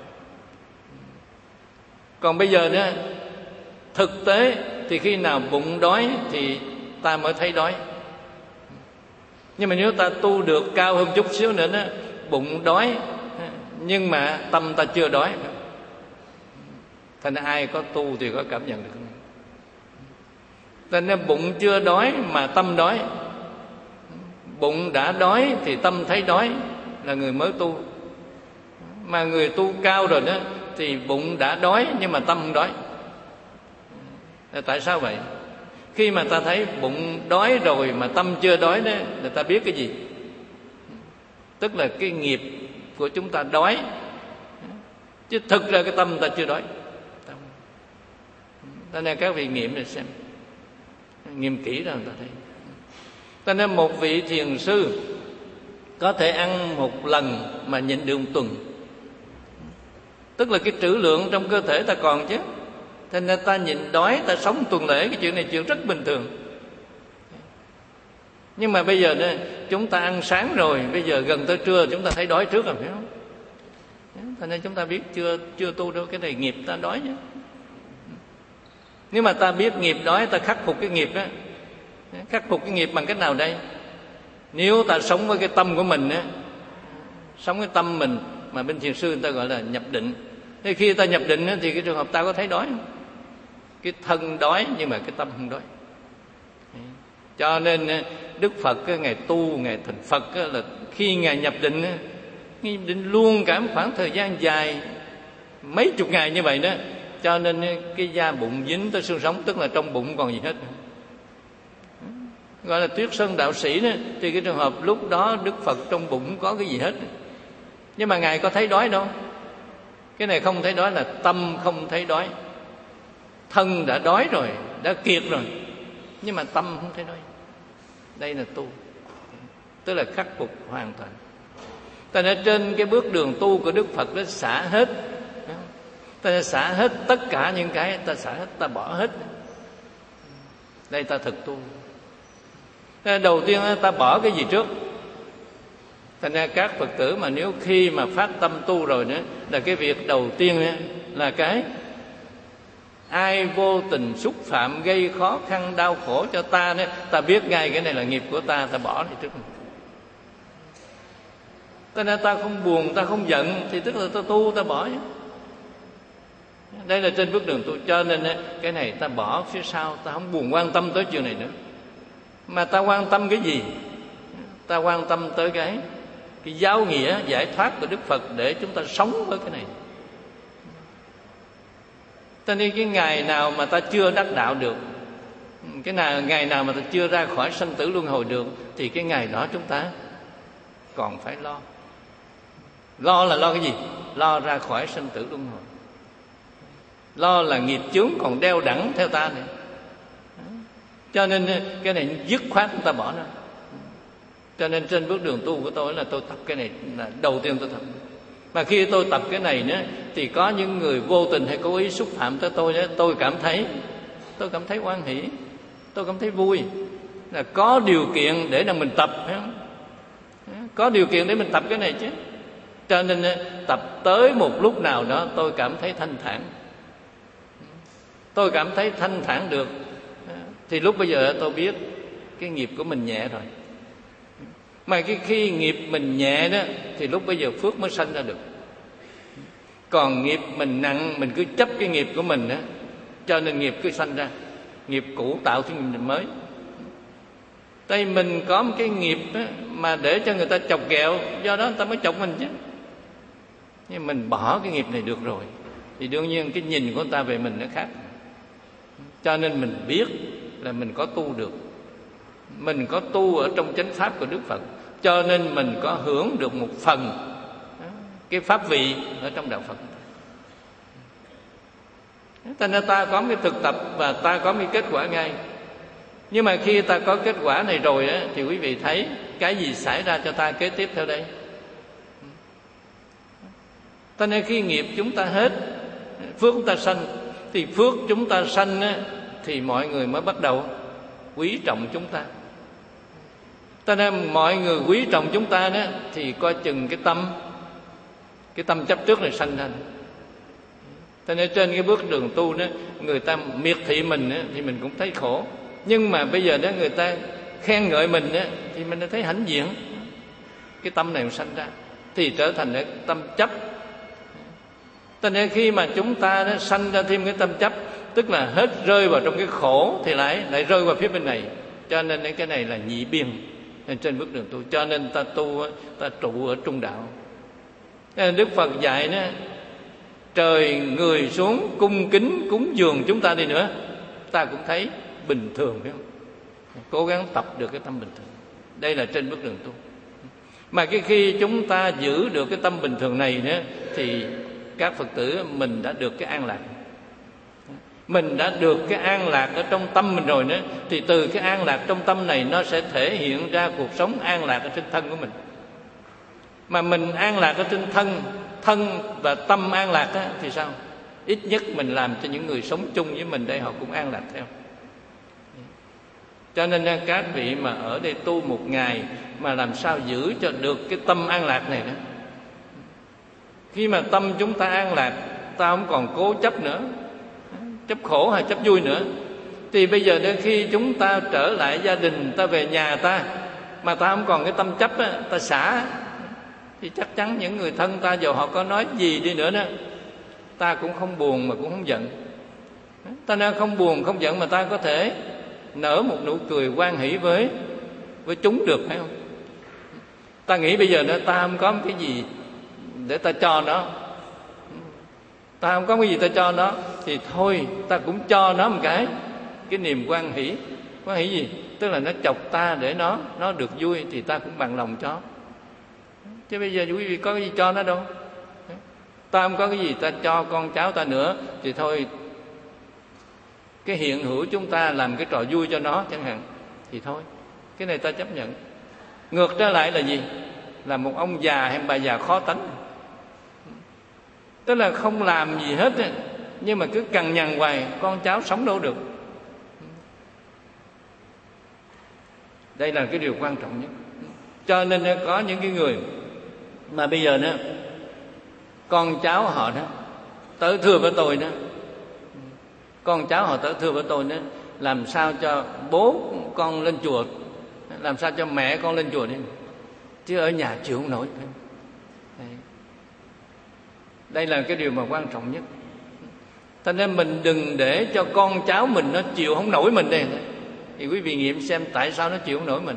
Còn bây giờ nữa, thực tế thì khi nào bụng đói thì ta mới thấy đói. Nhưng mà nếu ta tu được cao hơn chút xíu nữa đó, bụng đói nhưng mà tâm ta chưa đói. Thành ra ai có tu thì có cảm nhận được. Thành ra bụng chưa đói mà tâm đói. Bụng đã đói thì tâm thấy đói, là người mới tu. Mà người tu cao rồi đó thì bụng đã đói nhưng mà tâm không đói. Tại sao vậy? Khi mà ta thấy bụng đói rồi mà tâm chưa đói đó, là ta biết cái gì? Tức là cái nghiệp của chúng ta đói, chứ thực ra cái tâm ta chưa đói. Cho nên các vị nghiệm để xem, nghiệm kỹ ra người ta thấy. Cho nên một vị thiền sư có thể ăn một lần mà nhịn được một tuần. Tức là cái trữ lượng trong cơ thể ta còn chứ. Thế nên ta nhịn đói, ta sống tuần lễ, cái chuyện này chuyện rất bình thường. Nhưng mà bây giờ đó, chúng ta ăn sáng rồi, bây giờ gần tới trưa chúng ta thấy đói trước rồi, phải không? Thế nên chúng ta biết chưa chưa tu đâu, cái này nghiệp ta đói chứ. Nếu mà ta biết nghiệp đói, ta khắc phục cái nghiệp đó. Khắc phục cái nghiệp bằng cách nào đây? Nếu ta sống với cái tâm của mình á, sống với tâm mình, mà bên thiền sư người ta gọi là nhập định. Thế khi ta nhập định á, thì cái trường hợp ta có thấy đói không? Cái thân đói nhưng mà cái tâm không đói. Cho nên Đức Phật cái ngày tu, ngày thành Phật là khi ngài nhập định, nhập định luôn cả một khoảng thời gian dài, mấy chục ngày như vậy đó. Cho nên cái da bụng dính tới xương sống, tức là trong bụng còn gì hết. Gọi là Tuyết Sơn đạo sĩ đó, thì cái trường hợp lúc đó Đức Phật trong bụng không có cái gì hết. Nhưng mà ngài có thấy đói đâu. Cái này không thấy đói là tâm không thấy đói. Thân đã đói rồi, đã kiệt rồi, nhưng mà tâm không thấy đói. Đây là tu, tức là khắc phục hoàn toàn. Ta nói trên cái bước đường tu của Đức Phật đó, xả hết. Ta xả hết tất cả những cái, ta xả hết, ta bỏ hết. Đây ta thực tu. Đầu tiên ta bỏ cái gì trước? Thành ra các Phật tử mà nếu khi mà phát tâm tu rồi nữa, là cái việc đầu tiên là cái ai vô tình xúc phạm gây khó khăn đau khổ cho ta nữa, ta biết ngay cái này là nghiệp của ta, ta bỏ đi trước. Cho nên ta không buồn, ta không giận thì tức là ta tu, ta bỏ. Đây là trên bước đường tu. Cho nên cái này ta bỏ phía sau, ta không buồn quan tâm tới chuyện này nữa. Mà ta quan tâm cái gì? Ta quan tâm tới cái cái giáo nghĩa giải thoát của Đức Phật để chúng ta sống với cái này. Cho nên cái ngày nào mà ta chưa đắc đạo được, cái nào ngày nào mà ta chưa ra khỏi sanh tử luân hồi được, thì cái ngày đó chúng ta còn phải lo. Lo là lo cái gì? Lo ra khỏi sanh tử luân hồi. Lo là nghiệp chướng còn đeo đẳng theo ta này. Cho nên cái này dứt khoát chúng ta bỏ nó. Cho nên trên bước đường tu của tôi là tôi tập cái này là đầu tiên tôi tập. Mà khi tôi tập cái này nữa, thì có những người vô tình hay cố ý xúc phạm tới tôi đó, tôi cảm thấy tôi cảm thấy hoan hỷ, tôi cảm thấy vui, là có điều kiện để là mình tập, phải không? Có điều kiện để mình tập cái này chứ. Cho nên tập tới một lúc nào đó tôi cảm thấy thanh thản, tôi cảm thấy thanh thản được, thì lúc bây giờ tôi biết cái nghiệp của mình nhẹ rồi. Mà cái khi nghiệp mình nhẹ đó, thì lúc bây giờ phước mới sanh ra được. Còn nghiệp mình nặng, mình cứ chấp cái nghiệp của mình đó, cho nên nghiệp cứ sanh ra. Nghiệp cũ tạo cho nghiệp mới. Tại mình có một cái nghiệp đó, mà để cho người ta chọc ghẹo, do đó người ta mới chọc mình chứ. Nhưng mình bỏ cái nghiệp này được rồi, thì đương nhiên cái nhìn của người ta về mình nó khác. Cho nên mình biết là mình có tu được, mình có tu ở trong chánh pháp của Đức Phật, cho nên mình có hưởng được một phần cái pháp vị ở trong đạo Phật. Cho nên ta có cái thực tập và ta có cái kết quả ngay. Nhưng mà khi ta có kết quả này rồi á, thì quý vị thấy cái gì xảy ra cho ta kế tiếp theo đây. Cho nên khi nghiệp chúng ta hết, phước chúng ta sanh, thì phước chúng ta sanh á, thì mọi người mới bắt đầu quý trọng chúng ta. Cho nên mọi người quý trọng chúng ta đó, thì coi chừng cái tâm cái tâm chấp trước này sanh ra. Cho nên trên cái bước đường tu đó, người ta miệt thị mình đó, thì mình cũng thấy khổ. Nhưng mà bây giờ đó người ta khen ngợi mình đó, thì mình thấy hãnh diện. Cái tâm này sanh ra thì trở thành cái tâm chấp. Cho nên khi mà chúng ta đó sanh ra thêm cái tâm chấp, tức là hết rơi vào trong cái khổ thì lại lại rơi vào phía bên này. Cho nên cái này là nhị biên trên bước đường tu. Cho nên ta tu, ta trụ ở trung đạo. Đức Phật dạy đó, trời người xuống cung kính cúng dường chúng ta đi nữa, ta cũng thấy bình thường, phải không? Cố gắng tập được cái tâm bình thường. Đây là trên bước đường tu. Mà cái khi chúng ta giữ được cái tâm bình thường này nữa, thì các Phật tử mình đã được cái an lạc. Mình đã được cái an lạc ở trong tâm mình rồi nữa, thì từ cái an lạc trong tâm này nó sẽ thể hiện ra cuộc sống an lạc ở trên thân của mình. Mà mình an lạc ở trên thân, thân và tâm an lạc á, thì sao? Ít nhất mình làm cho những người sống chung với mình đây họ cũng an lạc theo. Cho nên các vị mà ở đây tu một ngày mà làm sao giữ cho được cái tâm an lạc này đó. Khi mà tâm chúng ta an lạc, ta không còn cố chấp nữa, chấp khổ hay chấp vui nữa, thì bây giờ đến khi chúng ta trở lại gia đình, ta về nhà ta, mà ta không còn cái tâm chấp á, ta xả, thì chắc chắn những người thân ta dù họ có nói gì đi nữa đó, ta cũng không buồn mà cũng không giận. Ta nên không buồn không giận mà ta có thể nở một nụ cười hoan hỷ với với chúng được, phải không? Ta nghĩ bây giờ đó ta không có cái gì để ta cho nó, ta không có cái gì ta cho nó, thì thôi ta cũng cho nó một cái cái niềm hoan hỷ. Hoan hỷ gì? Tức là nó chọc ta để nó nó được vui, thì ta cũng bằng lòng cho. Chứ bây giờ quý vị có cái gì cho nó đâu. Ta không có cái gì ta cho con cháu ta nữa, thì thôi cái hiện hữu chúng ta làm cái trò vui cho nó chẳng hạn, thì thôi cái này ta chấp nhận. Ngược trở lại là gì? Là một ông già hay bà già khó tánh, tức là không làm gì hết ấy, nhưng mà cứ cằn nhằn hoài, con cháu sống đâu được. Đây là cái điều quan trọng nhất. Cho nên có những cái người mà bây giờ đó con cháu họ đó tới thưa với tôi đó, con cháu họ tới thưa với tôi đó, làm sao cho bố con lên chùa, làm sao cho mẹ con lên chùa đi, chứ ở nhà chịu không nổi. Đây là cái điều mà quan trọng nhất. Cho nên mình đừng để cho con cháu mình nó chịu không nổi mình đây. Thì quý vị nghiệm xem tại sao nó chịu không nổi mình.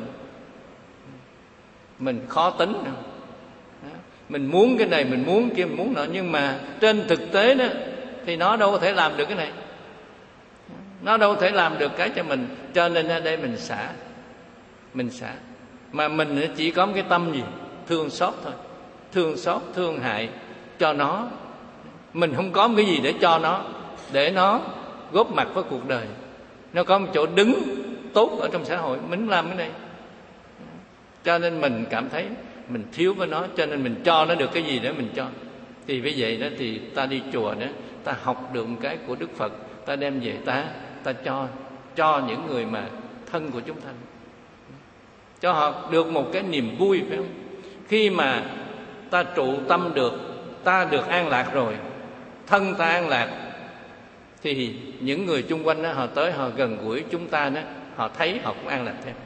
Mình khó tính, mình muốn cái này, mình muốn kia, mình muốn nọ, nhưng mà trên thực tế đó thì nó đâu có thể làm được cái này, nó đâu có thể làm được cái cho mình. Cho nên ở đây mình xả, mình xả, mà mình chỉ có một cái tâm gì? Thương xót thôi, thương xót, thương hại cho nó. Mình không có một cái gì để cho nó, để nó góp mặt với cuộc đời, nó có một chỗ đứng tốt ở trong xã hội, mình làm cái này. Cho nên mình cảm thấy mình thiếu với nó, cho nên mình cho nó được cái gì để mình cho. Thì vì vậy đó thì ta đi chùa đó, ta học được một cái của Đức Phật, ta đem về ta ta cho cho những người mà thân của chúng ta, cho họ được một cái niềm vui, phải không? Khi mà ta trụ tâm được, ta được an lạc rồi, thân ta an lạc, thì những người chung quanh đó, họ tới họ gần gũi chúng ta đó, họ thấy họ cũng an lạc theo.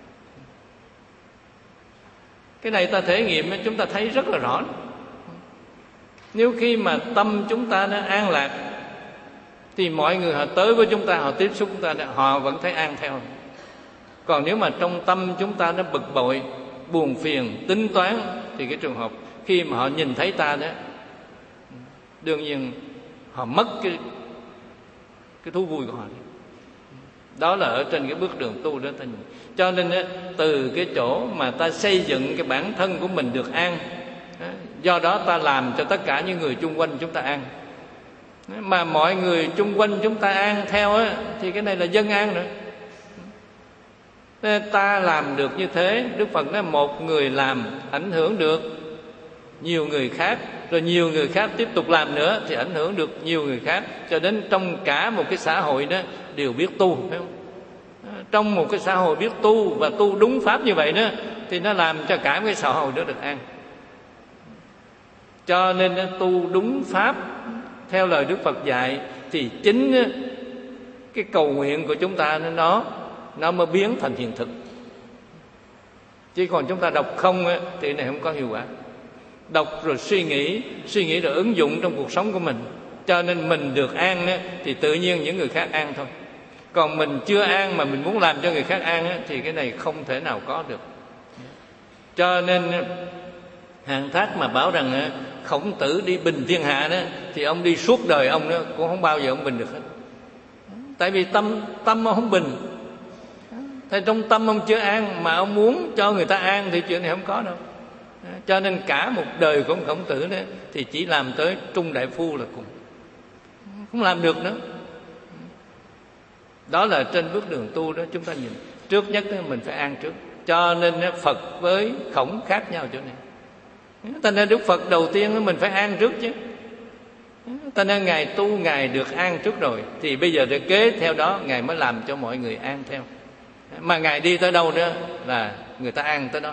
Cái này ta thể nghiệm chúng ta thấy rất là rõ. Nếu khi mà tâm chúng ta nó an lạc, thì mọi người họ tới với chúng ta, họ tiếp xúc chúng ta, họ vẫn thấy an theo. Còn nếu mà trong tâm chúng ta nó bực bội, buồn phiền, tính toán, thì cái trường hợp khi mà họ nhìn thấy ta đó, đương nhiên họ mất cái cái thú vui của họ. Đó là ở trên cái bước đường tu đó ta nhìn. Cho nên đó, từ cái chỗ mà ta xây dựng cái bản thân của mình được an, do đó ta làm cho tất cả những người chung quanh chúng ta an. Mà mọi người chung quanh chúng ta an theo á, thì cái này là dân an nữa. Nên ta làm được như thế, Đức Phật nói một người làm ảnh hưởng được nhiều người khác, rồi nhiều người khác tiếp tục làm nữa thì ảnh hưởng được nhiều người khác, cho đến trong cả một cái xã hội đó đều biết tu, phải không? Trong một cái xã hội biết tu và tu đúng pháp như vậy đó thì nó làm cho cả cái xã hội đó được an. Cho nên tu đúng pháp theo lời Đức Phật dạy thì chính cái cầu nguyện của chúng ta nó nó mới biến thành hiện thực. Chứ còn chúng ta đọc không thì này không có hiệu quả. Đọc rồi suy nghĩ, suy nghĩ rồi ứng dụng trong cuộc sống của mình, cho nên mình được an thì tự nhiên những người khác an thôi. Còn mình chưa an mà mình muốn làm cho người khác an thì cái này không thể nào có được. Cho nên Hàn Thác mà bảo rằng Khổng Tử đi bình thiên hạ đó thì ông đi suốt đời ông đó cũng không bao giờ ông bình được hết. Tại vì tâm tâm ông không bình. Tại trong tâm ông chưa an mà ông muốn cho người ta an thì chuyện này không có đâu. Cho nên cả một đời của ông Khổng Tử đó thì chỉ làm tới trung đại phu là cùng, không làm được nữa. Đó là trên bước đường tu đó chúng ta nhìn. Trước nhất mình phải an trước. Cho nên Phật với Khổng khác nhau chỗ này. Thành ra Đức Phật đầu tiên mình phải an trước chứ. Thành ra Ngài tu Ngài được an trước rồi, thì bây giờ để kế theo đó Ngài mới làm cho mọi người an theo. Mà Ngài đi tới đâu nữa là người ta an tới đó.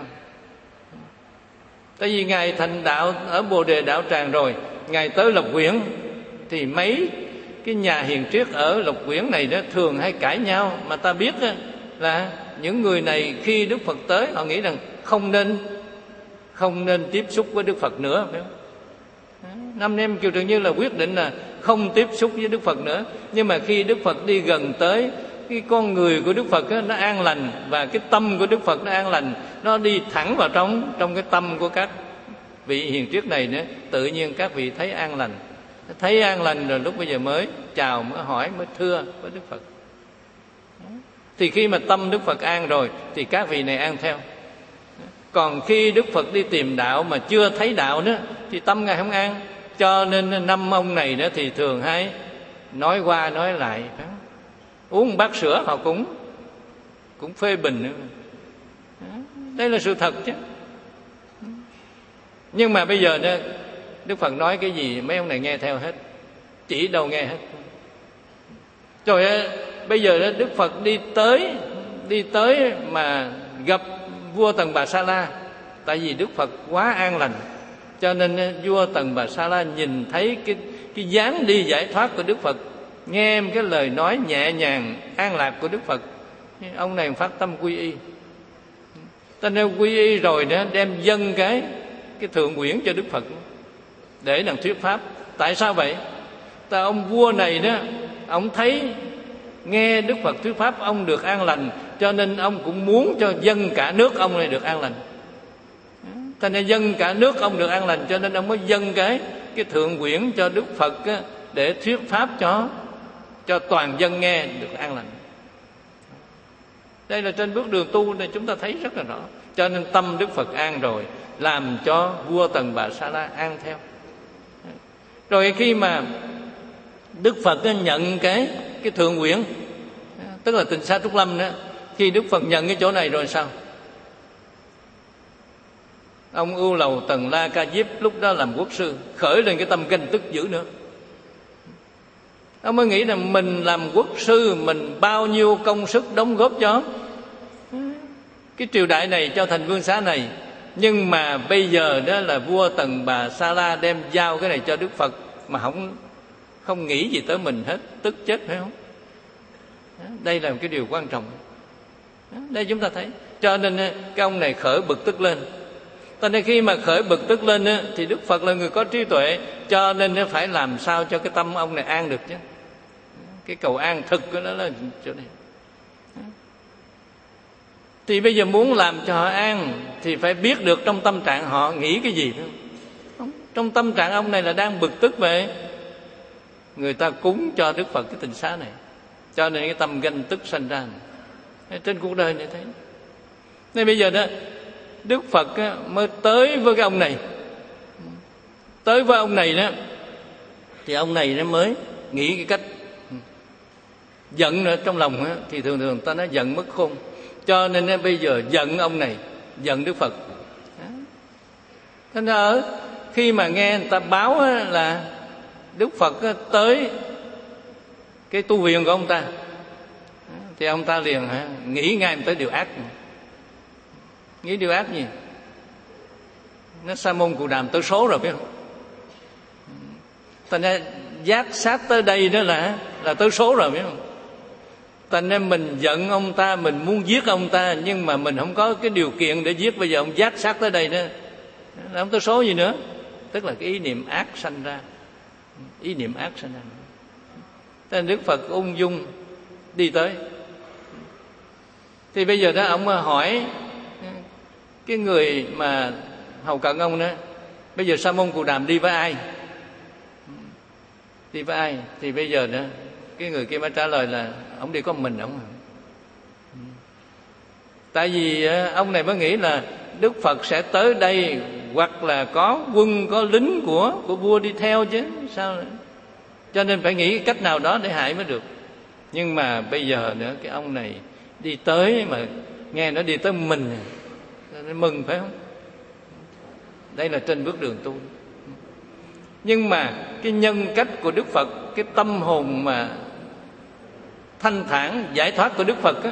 Tại vì Ngài thành đạo ở Bồ Đề Đạo Tràng rồi, Ngài tới Lộc Quyển thì mấy cái nhà hiền triết ở Lộc Quyển này đó thường hay cãi nhau. Mà ta biết là những người này khi Đức Phật tới họ nghĩ rằng không nên không nên tiếp xúc với Đức Phật nữa, phải không? Năm em Kiều Trường Như là quyết định là không tiếp xúc với Đức Phật nữa. Nhưng mà khi Đức Phật đi gần tới, cái con người của Đức Phật đó, nó an lành, và cái tâm của Đức Phật nó an lành, nó đi thẳng vào trong trong cái tâm của các vị hiền triết này nữa. Tự nhiên các vị thấy an lành, thấy an lành rồi lúc bây giờ mới chào, mới hỏi, mới thưa với Đức Phật. Thì khi mà tâm Đức Phật an rồi thì các vị này an theo. Còn khi Đức Phật đi tìm đạo mà chưa thấy đạo nữa thì tâm Ngài không an. Cho nên năm ông này đó thì thường hay nói qua nói lại, uống một bát sữa họ cũng cũng phê bình nữa. Đây là sự thật chứ. Nhưng mà bây giờ đó, Đức Phật nói cái gì mấy ông này nghe theo hết, chỉ đâu nghe hết. Rồi bây giờ đó, Đức Phật đi tới đi tới mà gặp vua Tần Bà Sa La. Tại vì Đức Phật quá an lành, cho nên vua Tần Bà Sa La nhìn thấy cái cái dáng đi giải thoát của Đức Phật, nghe cái lời nói nhẹ nhàng an lạc của Đức Phật, ông này phát tâm quy y. Ta nên quy y rồi đó đem dâng cái cái thượng quyển cho Đức Phật để làm thuyết pháp. Tại sao vậy? Ta ông vua này đó, ông thấy nghe Đức Phật thuyết pháp ông được an lành, cho nên ông cũng muốn cho dân cả nước ông này được an lành. Cho nên dân cả nước ông được an lành, cho nên ông mới dâng cái cái thượng quyển cho Đức Phật á, để thuyết pháp cho cho toàn dân nghe được an lành. Đây là trên bước đường tu này chúng ta thấy rất là rõ. Cho nên tâm Đức Phật an rồi, làm cho vua Tần Bà Sa La an theo. Rồi khi mà Đức Phật nhận cái cái thượng quyển, tức là Tịnh Xá Trúc Lâm đó, khi Đức Phật nhận cái chỗ này rồi sao? Ông Ưu Lầu Tần La Ca Diếp lúc đó làm quốc sư, khởi lên cái tâm ganh tức dữ nữa. Ông mới nghĩ là mình làm quốc sư, mình bao nhiêu công sức đóng góp cho cái triều đại này, cho thành vương xá này. Nhưng mà bây giờ đó là vua Tần Bà Sa La đem giao cái này cho Đức Phật mà không không nghĩ gì tới mình hết, tức chết phải không? Đây là một cái điều quan trọng. Đây chúng ta thấy. Cho nên cái ông này khởi bực tức lên. Cho nên khi mà khởi bực tức lên thì Đức Phật là người có trí tuệ, cho nên nó phải làm sao cho cái tâm ông này an được chứ. Cái cầu an thực của nó là chỗ này. Thì bây giờ muốn làm cho họ an thì phải biết được trong tâm trạng họ nghĩ cái gì phải không? Trong tâm trạng ông này là đang bực tức về người ta cúng cho Đức Phật cái tịnh xá này, cho nên cái tâm ganh tức sanh ra này. Trên cuộc đời này thấy. Nên bây giờ đó Đức Phật mới tới với cái ông này. Tới với ông này đó thì ông này nó mới nghĩ cái cách giận ở trong lòng đó, thì thường thường ta nói giận mất khôn. Cho nên bây giờ giận ông này, giận Đức Phật. Thế nên ở khi mà nghe người ta báo là Đức Phật tới cái tu viện của ông ta, thì ông ta liền hả, nghĩ ngay tới điều ác. Nghĩ điều ác gì? Nó Sa môn Cù Đàm tới số rồi biết không? Thành ra giác sát tới đây đó là là tới số rồi biết không? Thành ra mình giận ông ta, mình muốn giết ông ta, nhưng mà mình không có cái điều kiện để giết. Bây giờ ông giác sát tới đây đó là không tới số gì nữa. Tức là cái ý niệm ác sanh ra. Ý niệm ác sanh ra. Thành Đức Phật ung dung đi tới. Thì bây giờ đó ông hỏi cái người mà hầu cận ông đó, bây giờ Sa môn Cù Đàm đi với ai? Đi với ai? Thì bây giờ đó cái người kia mới trả lời là ông đi có mình ông. Tại vì ông này mới nghĩ là Đức Phật sẽ tới đây, hoặc là có quân, có lính của của vua đi theo chứ sao nữa. Cho nên phải nghĩ cách nào đó để hại mới được. Nhưng mà bây giờ nữa cái ông này đi tới mà nghe nó đi tới mình, nó mừng phải không? Đây là trên bước đường tu. Nhưng mà cái nhân cách của Đức Phật, cái tâm hồn mà thanh thản giải thoát của Đức Phật á,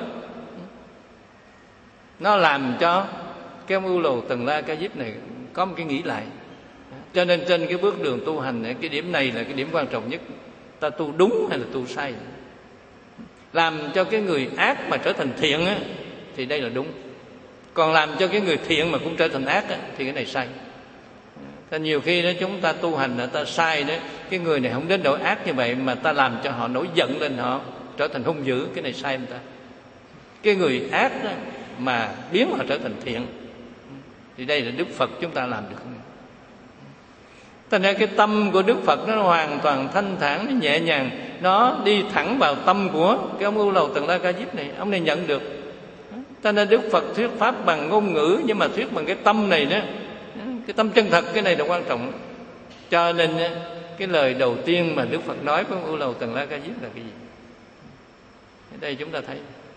nó làm cho cái ông Ưu Lầu Tần La Ca Diếp này có một cái nghĩ lại. Cho nên trên cái bước đường tu hành này, cái điểm này là cái điểm quan trọng nhất. Ta tu đúng hay là tu sai? Làm cho cái người ác mà trở thành thiện á, thì đây là đúng. Còn làm cho cái người thiện mà cũng trở thành ác á, thì cái này sai. Nên nhiều khi đó chúng ta tu hành là ta sai đó, cái người này không đến nỗi ác như vậy, mà ta làm cho họ nổi giận lên, họ trở thành hung dữ, cái này sai người ta. Cái người ác đó mà biến họ trở thành thiện, thì đây là Đức Phật chúng ta làm được không? Thành ra cái tâm của Đức Phật nó hoàn toàn thanh thản, nó nhẹ nhàng, nó đi thẳng vào tâm của cái ông Ưu Lầu Tần La Ca Diếp này. Ông này nhận được. Cho nên Đức Phật thuyết pháp bằng ngôn ngữ, nhưng mà thuyết bằng cái tâm này đó, cái tâm chân thật, cái này là quan trọng. Cho nên cái lời đầu tiên mà Đức Phật nói với ông Ưu Lầu Tần La Ca Diếp là cái gì? Ở đây chúng ta thấy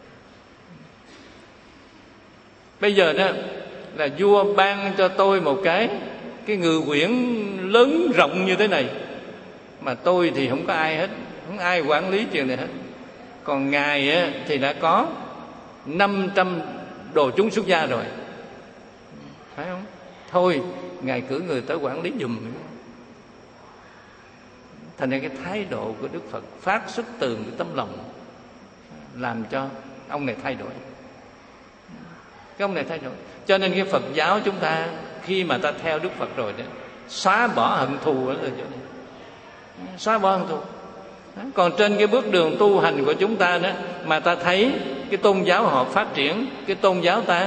bây giờ đó là vua ban cho tôi một cái cái ngự quyển lớn rộng như thế này, mà tôi thì không có ai hết, không ai quản lý chuyện này hết. Còn ngài á, thì đã có năm trăm đồ chúng xuất gia rồi, phải không? Thôi ngài cử người tới quản lý giùm. Thành ra cái thái độ của Đức Phật phát xuất từ cái tấm lòng, làm cho ông này thay đổi. Cái ông này thay đổi. Cho nên cái Phật giáo chúng ta, khi mà ta theo Đức Phật rồi đó, xóa bỏ hận thù ở chỗ này, xóa bỏ hận thù. Còn trên cái bước đường tu hành của chúng ta đó, mà ta thấy cái tôn giáo họ phát triển, cái tôn giáo ta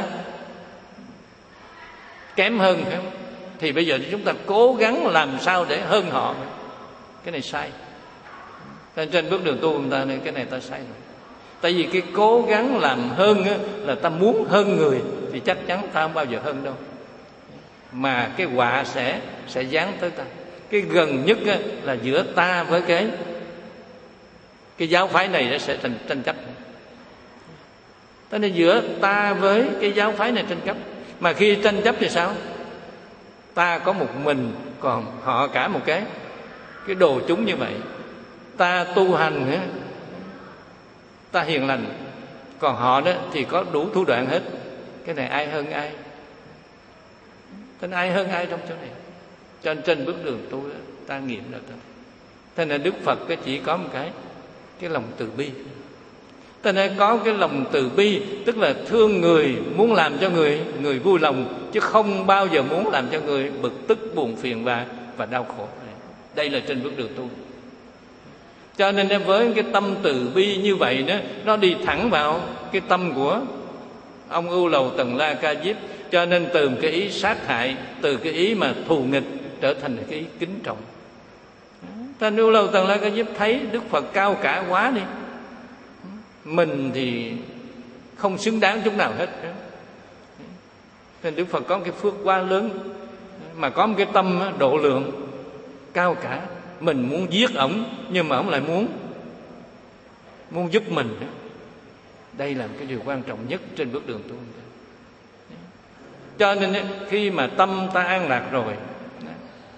kém hơn, phải không? Thì bây giờ chúng ta cố gắng làm sao để hơn họ. Cái này sai. Nên trên bước đường tu của chúng ta này, cái này ta sai rồi. Tại vì cái cố gắng làm hơn á, là ta muốn hơn người, thì chắc chắn ta không bao giờ hơn đâu. Mà cái họa sẽ sẽ giáng tới ta. Cái gần nhất á, là giữa ta với cái cái giáo phái này nó sẽ thành tranh chấp. Thế nên giữa ta với cái giáo phái này tranh chấp. Mà khi tranh chấp thì sao? Ta có một mình, còn họ cả một cái cái đồ chúng như vậy. Ta tu hành á, ta hiền lành, còn họ đó thì có đủ thủ đoạn hết. Cái này ai hơn ai? Thế ai hơn ai trong chỗ này? Cho nên trên bước đường tu đó, ta nghiệm được thôi. Thế nên Đức Phật chỉ có một cái cái lòng từ bi. Thế nên có cái lòng từ bi, tức là thương người, muốn làm cho người người vui lòng, chứ không bao giờ muốn làm cho người bực tức, buồn phiền và và đau khổ. Đây là trên bước đường tu. Cho nên với cái tâm từ bi như vậy đó, nó đi thẳng vào cái tâm của ông Ưu Lầu Tần La Ca Diếp. Cho nên từ cái ý sát hại, từ cái ý mà thù nghịch, trở thành cái ý kính trọng. Cho nên Ưu Lầu Tần La Ca Diếp thấy Đức Phật cao cả quá đi, mình thì không xứng đáng chút nào hết. Nên Đức Phật có cái phước quá lớn, mà có một cái tâm độ lượng cao cả. Mình muốn giết ổng, nhưng mà ổng lại muốn muốn giúp mình. Đây là một cái điều quan trọng nhất trên bước đường tu. Cho nên khi mà tâm ta an lạc rồi,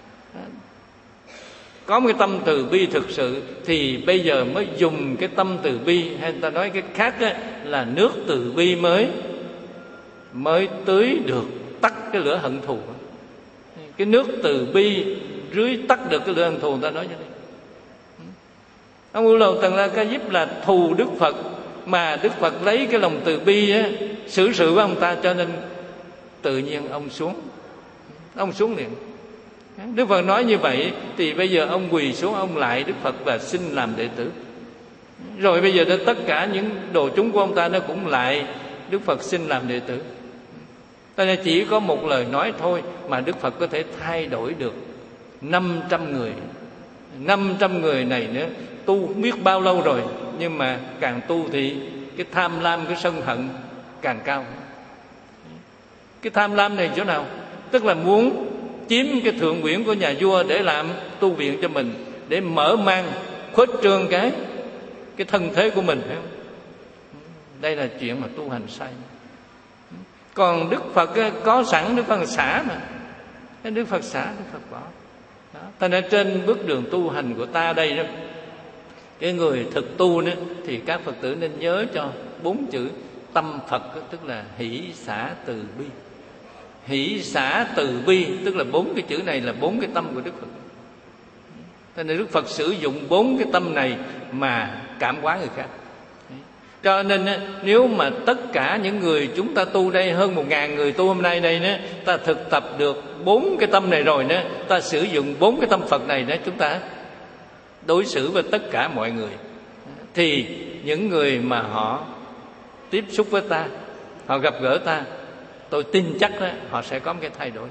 có một cái tâm từ bi thực sự, thì bây giờ mới dùng cái tâm từ bi, hay ta nói cái khác á, là nước từ bi mới mới tưới được tắt cái lửa hận thù. Cái nước từ bi rưới tắt được cái lửa hận thù, ta nói cho đây. Ông U Lầu Tần La Ca Diếp là thù Đức Phật, mà Đức Phật lấy cái lòng từ bi á, xử sự với ông ta, cho nên tự nhiên ông xuống, ông xuống liền. Đức Phật nói như vậy thì bây giờ ông quỳ xuống, ông lại Đức Phật và xin làm đệ tử. Rồi bây giờ đó tất cả những đồ chúng của ông ta nó cũng lại Đức Phật xin làm đệ tử. Cho nên chỉ có một lời nói thôi mà Đức Phật có thể thay đổi được năm trăm người. Năm trăm người này nữa tu biết bao lâu rồi, nhưng mà càng tu thì cái tham lam, cái sân hận càng cao. Cái tham lam này chỗ nào? Tức là muốn chiếm cái thượng quyển của nhà vua để làm tu viện cho mình, để mở mang khuếch trương cái cái thân thế của mình, phải không? Đây là chuyện mà tu hành sai. Còn Đức Phật có sẵn, Đức Phật xả mà, cái Đức Phật xả, Đức Phật bỏ. Đó. Thành ra trên bước đường tu hành của ta đây đó, cái người thực tu đó, thì các Phật tử nên nhớ cho bốn chữ tâm Phật đó, tức là hỷ xả từ bi. Hỷ xả từ bi tức là bốn cái chữ này là bốn cái tâm của Đức Phật. Cho nên Đức Phật sử dụng bốn cái tâm này mà cảm hóa người khác. Cho nên nếu mà tất cả những người chúng ta tu đây, hơn một ngàn người tu hôm nay đây, ta thực tập được bốn cái tâm này rồi, ta sử dụng bốn cái tâm Phật này, chúng ta đối xử với tất cả mọi người, thì những người mà họ tiếp xúc với ta, họ gặp gỡ ta, tôi tin chắc đó, họ sẽ có một cái thay đổi.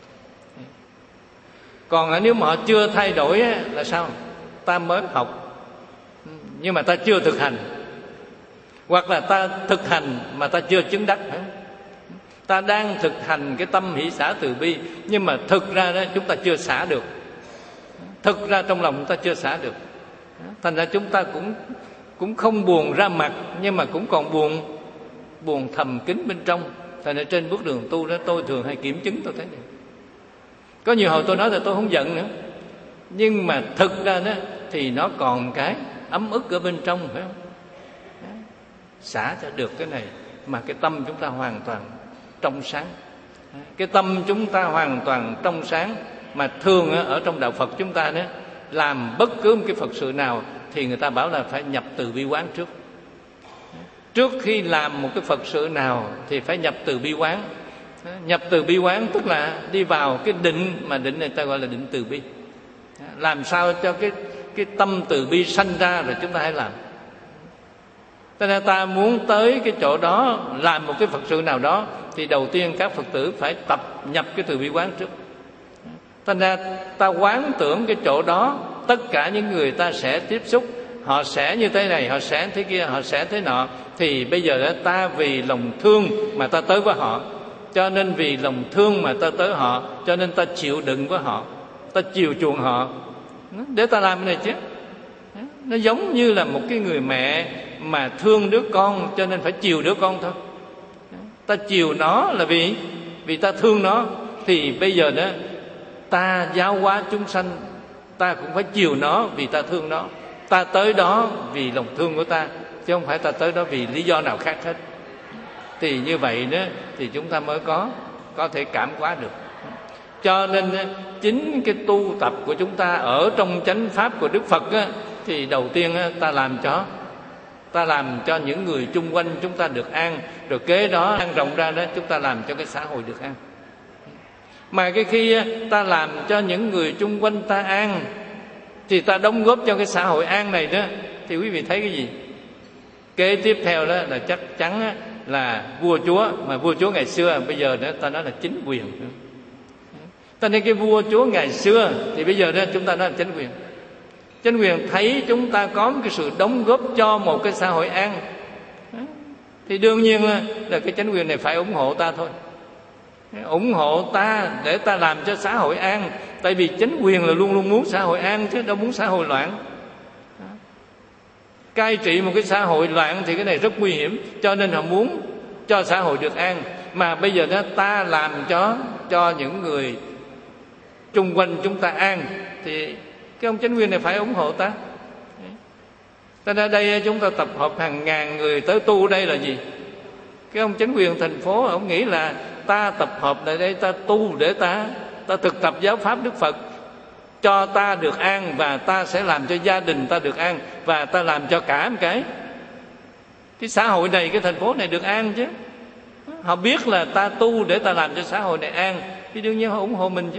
Còn nếu mà họ chưa thay đổi là sao? Ta mới học nhưng mà ta chưa thực hành, hoặc là ta thực hành mà ta chưa chứng đắc. Ta đang thực hành cái tâm hỷ xả từ bi, nhưng mà thực ra đó chúng ta chưa xả được. Thực ra trong lòng chúng ta chưa xả được. Thành ra chúng ta cũng cũng không buồn ra mặt, nhưng mà cũng còn buồn buồn thầm kín bên trong. Thành ra trên bước đường tu đó, tôi thường hay kiểm chứng tôi thấy này. Có nhiều hồi tôi nói là tôi không giận nữa, nhưng mà thực ra đó thì nó còn cái ấm ức ở bên trong, phải không? Xả cho được cái này mà cái tâm chúng ta hoàn toàn trong sáng. Cái tâm chúng ta hoàn toàn trong sáng. Mà thường ở trong đạo Phật chúng ta đó, làm bất cứ một cái Phật sự nào thì người ta bảo là phải nhập từ bi quán trước. Trước khi làm một cái Phật sự nào thì phải nhập từ bi quán. Nhập từ bi quán tức là đi vào cái định, mà định này ta gọi là định từ bi. Làm sao cho cái cái tâm từ bi sanh ra rồi chúng ta hãy làm. Cho nên ta muốn tới cái chỗ đó, làm một cái Phật sự nào đó, thì đầu tiên các Phật tử phải tập nhập cái từ bi quán trước. Thành ra ta quán tưởng cái chỗ đó, tất cả những người ta sẽ tiếp xúc, họ sẽ như thế này, họ sẽ thế kia, họ sẽ thế nọ. Thì bây giờ đó, ta vì lòng thương mà ta tới với họ, cho nên vì lòng thương mà ta tới họ, cho nên ta chịu đựng với họ, ta chiều chuộng họ để ta làm cái này chứ. Nó giống như là một cái người mẹ mà thương đứa con, cho nên phải chiều đứa con thôi. Ta chiều nó là vì vì ta thương nó. Thì bây giờ đó ta giáo hóa chúng sanh, ta cũng phải chiều nó vì ta thương nó. Ta tới đó vì lòng thương của ta, chứ không phải ta tới đó vì lý do nào khác hết. Thì như vậy đó thì chúng ta mới có có thể cảm hóa được. Cho nên chính cái tu tập của chúng ta ở trong chánh pháp của Đức Phật á, thì đầu tiên á, ta làm cho ta làm cho những người chung quanh chúng ta được an, rồi kế đó lan rộng ra đó chúng ta làm cho cái xã hội được an. Mà cái khi ta làm cho những người chung quanh ta an, thì ta đóng góp cho cái xã hội an này đó, thì quý vị thấy cái gì? Kế tiếp theo đó là chắc chắn là vua chúa, mà vua chúa ngày xưa bây giờ đó ta nói là chính quyền. Ta nên cái vua chúa ngày xưa thì bây giờ đó chúng ta nói là chính quyền. Chính quyền thấy chúng ta có một cái sự đóng góp cho một cái xã hội an, thì đương nhiên là cái chính quyền này phải ủng hộ ta thôi, ủng hộ ta để ta làm cho xã hội an. Tại vì chính quyền là luôn luôn muốn xã hội an chứ đâu muốn xã hội loạn. Cai trị một cái xã hội loạn thì cái này rất nguy hiểm, cho nên họ muốn cho xã hội được an. Mà bây giờ đó ta làm cho cho những người chung quanh chúng ta an, thì cái ông chánh quyền này phải ủng hộ ta. Ta ra đây chúng ta tập hợp hàng ngàn người tới tu ở đây là gì? Cái ông chánh quyền thành phố ông nghĩ là ta tập hợp lại đây ta tu để ta ta thực tập giáo pháp Đức Phật cho ta được an, và ta sẽ làm cho gia đình ta được an, và ta làm cho cả một cái cái xã hội này, cái thành phố này được an chứ. Họ biết là ta tu để ta làm cho xã hội này an thì đương nhiên họ ủng hộ mình chứ.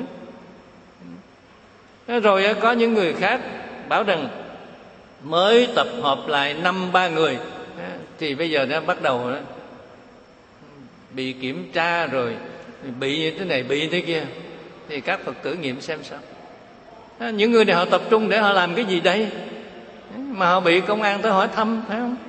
Rồi có những người khác bảo rằng mới tập hợp lại năm ba người thì bây giờ nó bắt đầu đó, bị kiểm tra rồi bị như thế này bị như thế kia, thì các Phật tử nghiệm xem sao. Những người này họ tập trung để họ làm cái gì đây mà họ bị công an tới hỏi thăm, phải không?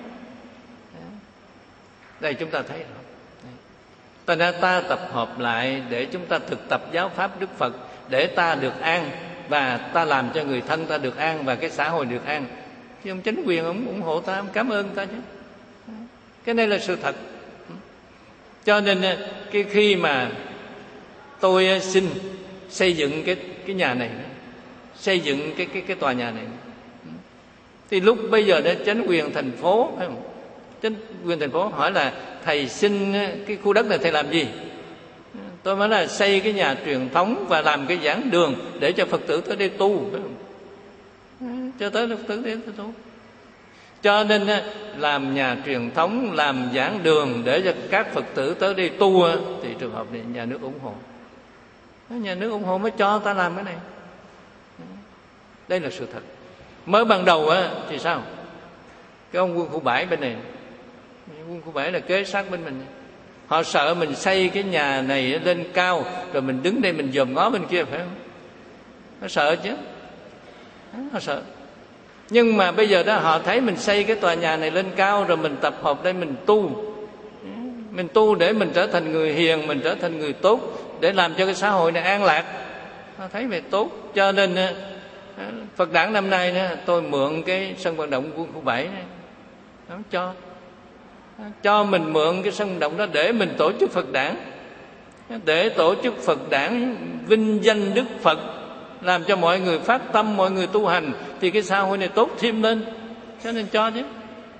Đây chúng ta thấy rồi. Ta đã ta tập hợp lại để chúng ta thực tập giáo pháp Đức Phật để ta được an, và ta làm cho người thân ta được an, và cái xã hội được an. Thì ông chánh quyền ông ủng hộ ta, ông cảm ơn ta chứ. Cái này là sự thật. Cho nên cái khi mà tôi xin xây dựng cái cái nhà này, xây dựng cái cái cái tòa nhà này, thì lúc bây giờ đó chánh quyền thành phố, phải không? Chánh quyền thành phố hỏi là thầy xin cái khu đất này thầy làm gì? Tôi nói là xây cái nhà truyền thống và làm cái giảng đường để cho Phật tử tới đây tu, phải không? Cho tới Phật tử đến tu. Cho nên làm nhà truyền thống, làm giảng đường để cho các Phật tử tới đây tu, thì trường hợp này nhà nước ủng hộ. Nhà nước ủng hộ mới cho ta làm cái này. Đây là sự thật. Mới ban đầu á thì sao? Cái ông quân khu bảy bên này, quân khu bảy là kế sát bên mình, họ sợ mình xây cái nhà này lên cao rồi mình đứng đây mình dòm ngó bên kia, phải không? Nó sợ chứ, họ sợ. Nhưng mà bây giờ đó họ thấy mình xây cái tòa nhà này lên cao rồi mình tập hợp đây mình tu, mình tu để mình trở thành người hiền, mình trở thành người tốt, để làm cho cái xã hội này an lạc. Họ thấy về tốt. Cho nên Phật đản năm nay đó, tôi mượn cái sân vận động quân khu bảy này, nó cho cho mình mượn cái sân vận động đó để mình tổ chức Phật đản, để tổ chức Phật đản vinh danh Đức Phật, làm cho mọi người phát tâm, mọi người tu hành thì cái xã hội này tốt thêm lên. Cho nên cho chứ.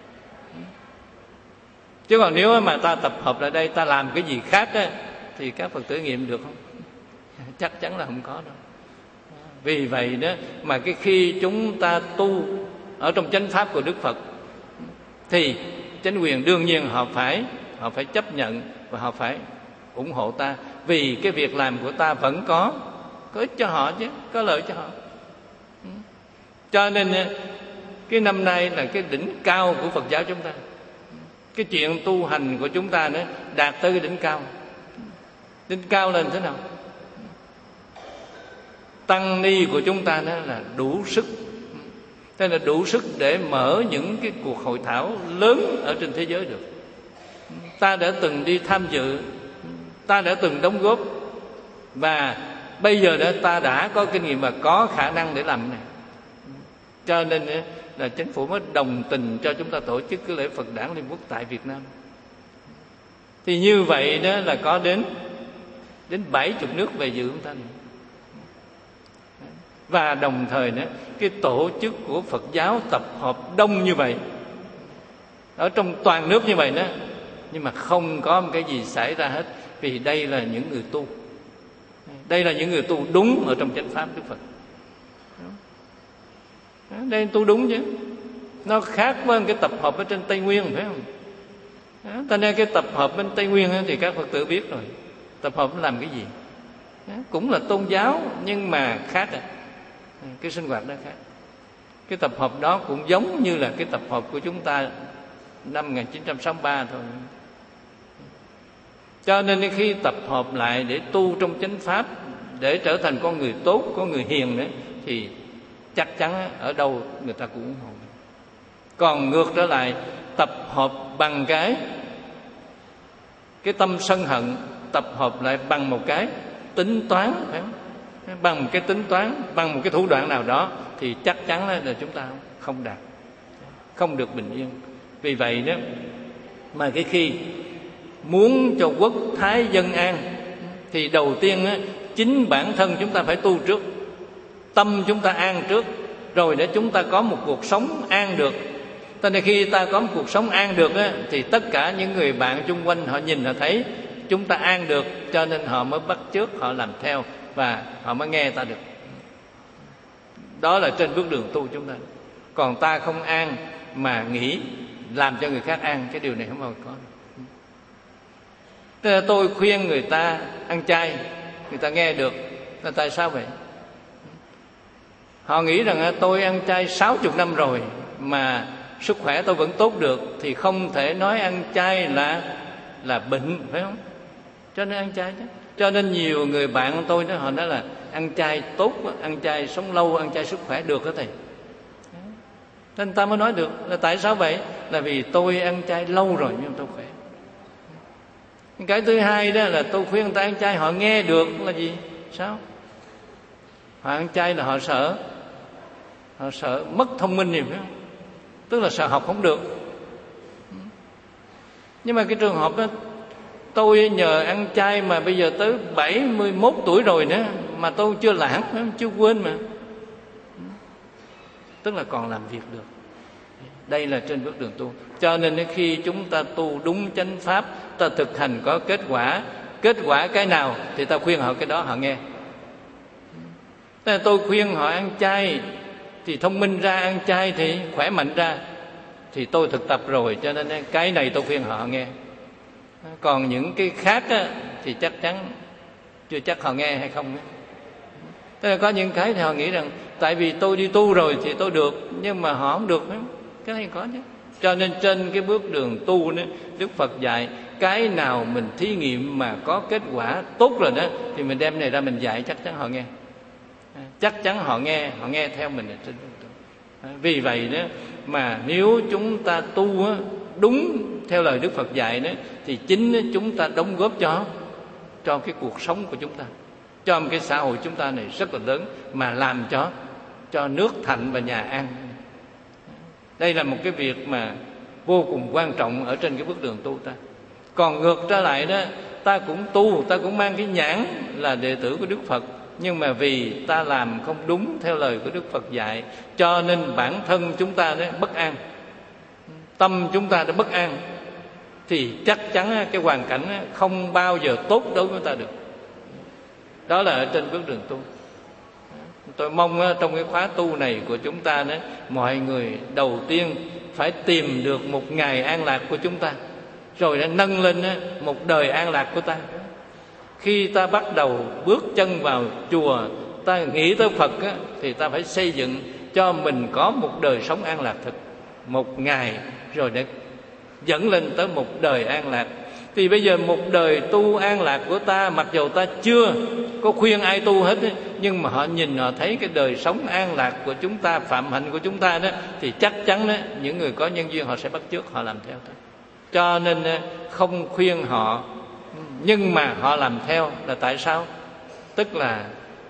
Chứ còn nếu mà ta tập hợp lại đây ta làm cái gì khác á, thì các Phật tử nghiệm được không? Chắc chắn là không có đâu. Vì vậy đó mà cái khi chúng ta tu ở trong chánh pháp của Đức Phật thì chánh quyền đương nhiên họ phải họ phải chấp nhận và họ phải ủng hộ ta, vì cái việc làm của ta vẫn có có ích cho họ chứ, có lợi cho họ. Cho nên cái năm nay là cái đỉnh cao của Phật giáo chúng ta. Cái chuyện tu hành của chúng ta nữa đạt tới cái đỉnh cao. Đỉnh cao lên thế nào? Tăng ni của chúng ta đó là đủ sức, thế là đủ sức để mở những cái cuộc hội thảo lớn ở trên thế giới được. Ta đã từng đi tham dự, ta đã từng đóng góp, và bây giờ đó ta đã có kinh nghiệm và có khả năng để làm cái này. Cho nên là chính phủ mới đồng tình cho chúng ta tổ chức cái lễ Phật đản Liên Quốc tại Việt Nam. Thì như vậy đó là có đến đến bảy chục nước về dự chúng ta này. Và đồng thời đó, cái tổ chức của Phật giáo tập hợp đông như vậy ở trong toàn nước như vậy đó, nhưng mà không có một cái gì xảy ra hết, vì đây là những người tu, đây là những người tu đúng ở trong chánh pháp Đức Phật. Đây tu đúng chứ, nó khác với cái tập hợp ở trên Tây Nguyên, phải không? Cho nên cái tập hợp bên Tây Nguyên thì các Phật tử biết rồi, tập hợp nó làm cái gì, cũng là tôn giáo nhưng mà khác à. Cái sinh hoạt đó khác. Cái tập hợp đó cũng giống như là cái tập hợp của chúng ta năm một nghìn chín trăm sáu mươi ba thôi. Cho nên khi tập hợp lại để tu trong chánh pháp, để trở thành con người tốt, con người hiền đấy, thì chắc chắn ở đâu người ta cũng ủng hộ. Còn ngược trở lại, tập hợp bằng cái cái tâm sân hận, tập hợp lại bằng một cái tính toán, phải không? Bằng một cái tính toán, bằng một cái thủ đoạn nào đó, thì chắc chắn là chúng ta không đạt, không được bình yên. Vì vậy đó mà cái khi muốn cho quốc thái dân an, thì đầu tiên á, chính bản thân chúng ta phải tu trước. tâm chúng ta an trước, rồi để chúng ta có một cuộc sống an được. Cho nên khi ta có một cuộc sống an được á, thì tất cả những người bạn chung quanh họ nhìn họ thấy chúng ta an được, cho nên họ mới bắt chước, họ làm theo và họ mới nghe ta được. Đó là trên bước đường tu chúng ta. Còn ta không an mà nghĩ làm cho người khác an, cái điều này không bao giờ có. Tức là tôi khuyên người ta ăn chay, người ta nghe được, là tại sao vậy? Họ nghĩ rằng tôi ăn chay sáu mươi năm rồi mà sức khỏe tôi vẫn tốt được, thì không thể nói ăn chay là là bệnh, phải không? Cho nên ăn chay chứ. Cho nên nhiều người bạn tôi đó, họ nói là ăn chay tốt, ăn chay sống lâu, ăn chay sức khỏe được đó thầy. Nên ta mới nói được là tại sao vậy? Là vì tôi ăn chay lâu rồi nhưng tôi khỏe. Cái thứ hai đó là tôi khuyên người ta ăn chay, họ nghe được là gì? Sao? Họ ăn chay là họ sợ, họ sợ mất thông minh nhiều, phải không? Tức là sợ học không được. Nhưng mà cái trường hợp đó, tôi nhờ ăn chay mà bây giờ tới bảy mươi mốt tuổi rồi nữa mà tôi chưa lãng, chưa quên mà. Tức là còn làm việc được. Đây là trên bước đường tu. Cho nên khi chúng ta tu đúng chánh pháp, ta thực hành có kết quả. Kết quả cái nào thì ta khuyên họ cái đó họ nghe. Tôi khuyên họ ăn chay thì thông minh ra, ăn chay thì khỏe mạnh ra, thì tôi thực tập rồi, cho nên cái này tôi khuyên họ nghe. Còn những cái khác á, thì chắc chắn chưa chắc họ nghe hay không. Tức là có những cái thì họ nghĩ rằng tại vì tôi đi tu rồi thì tôi được, nhưng mà họ không được. Cái này có chứ. Cho nên trên cái bước đường tu đó, Đức Phật dạy cái nào mình thí nghiệm mà có kết quả tốt rồi đó, thì mình đem này ra mình dạy, chắc chắn họ nghe. Chắc chắn họ nghe, họ nghe theo mình trên đường tu. Vì vậy đó mà nếu chúng ta tu á, đúng theo lời Đức Phật dạy đó, thì chính chúng ta đóng góp cho cho cái cuộc sống của chúng ta, cho một cái xã hội chúng ta này rất là lớn, mà làm cho cho nước thạnh và nhà an. Đây là một cái việc mà vô cùng quan trọng ở trên cái bước đường tu ta. Còn ngược trở lại đó, ta cũng tu, ta cũng mang cái nhãn là đệ tử của Đức Phật, nhưng mà vì ta làm không đúng theo lời của Đức Phật dạy, cho nên bản thân chúng ta đó bất an, tâm chúng ta đã bất an, thì chắc chắn cái hoàn cảnh không bao giờ tốt đối với ta được. Đó là ở trên bước đường tu. Tôi mong trong cái khóa tu này của chúng ta đó, mọi người đầu tiên phải tìm được một ngày an lạc của chúng ta, rồi đã nâng lên một đời an lạc của ta. Khi ta bắt đầu bước chân vào chùa, ta nghĩ tới Phật á, thì ta phải xây dựng cho mình có một đời sống an lạc thực, một ngày rồi để dẫn lên tới một đời an lạc. Thì bây giờ một đời tu an lạc của ta, mặc dù ta chưa có khuyên ai tu hết ấy, nhưng mà họ nhìn họ thấy cái đời sống an lạc của chúng ta, phạm hạnh của chúng ta đó, thì chắc chắn đó, những người có nhân duyên họ sẽ bắt chước, họ làm theo thôi. Cho nên không khuyên họ, nhưng mà họ làm theo là tại sao? Tức là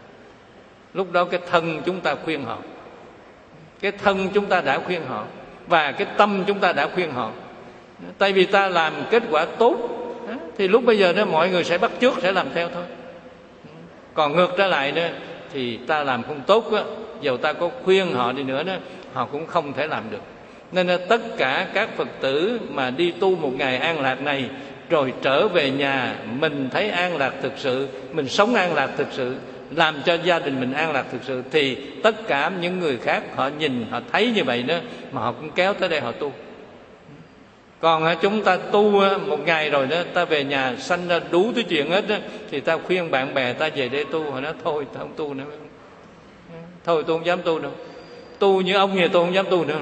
lúc đó cái thân chúng ta khuyên họ, cái thân chúng ta đã khuyên họ, và cái tâm chúng ta đã khuyên họ. Tại vì ta làm kết quả tốt thì lúc bây giờ đó mọi người sẽ bắt chước, sẽ làm theo thôi. Còn ngược trở lại đó thì ta làm không tốt đó, dầu ta có khuyên họ đi nữa đó, họ cũng không thể làm được. Nên là tất cả các Phật tử mà đi tu một ngày an lạc này, rồi trở về nhà mình thấy an lạc thực sự, mình sống an lạc thực sự, làm cho gia đình mình an lạc thực sự, thì tất cả những người khác họ nhìn họ thấy như vậy đó, mà họ cũng kéo tới đây họ tu. Còn chúng ta tu một ngày rồi đó, ta về nhà sanh ra đủ thứ chuyện hết đó, thì ta khuyên bạn bè ta về đây tu, họ nói thôi ta không tu nữa, thôi tôi không dám tu đâu, tu như ông nhà tôi không dám tu nữa.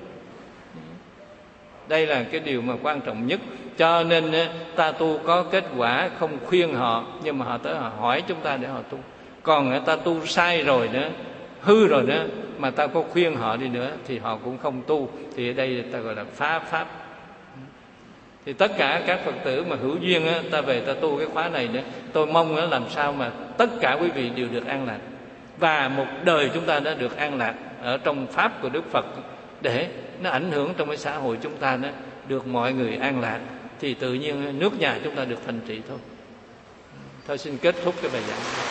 Đây là cái điều mà quan trọng nhất. Cho nên ta tu có kết quả, không khuyên họ, nhưng mà họ tới họ hỏi chúng ta để họ tu. Còn ta tu sai rồi nữa, hư rồi nữa, mà ta có khuyên họ đi nữa thì họ cũng không tu. Thì ở đây ta gọi là phá pháp. Thì tất cả các Phật tử mà hữu duyên á, ta về ta tu cái khóa này nữa, tôi mong á, làm sao mà tất cả quý vị đều được an lạc, và một đời chúng ta đã được an lạc ở trong pháp của Đức Phật, để nó ảnh hưởng trong cái xã hội chúng ta đó, được mọi người an lạc, thì tự nhiên nước nhà chúng ta được thành trị thôi. Thôi xin kết thúc cái bài giảng.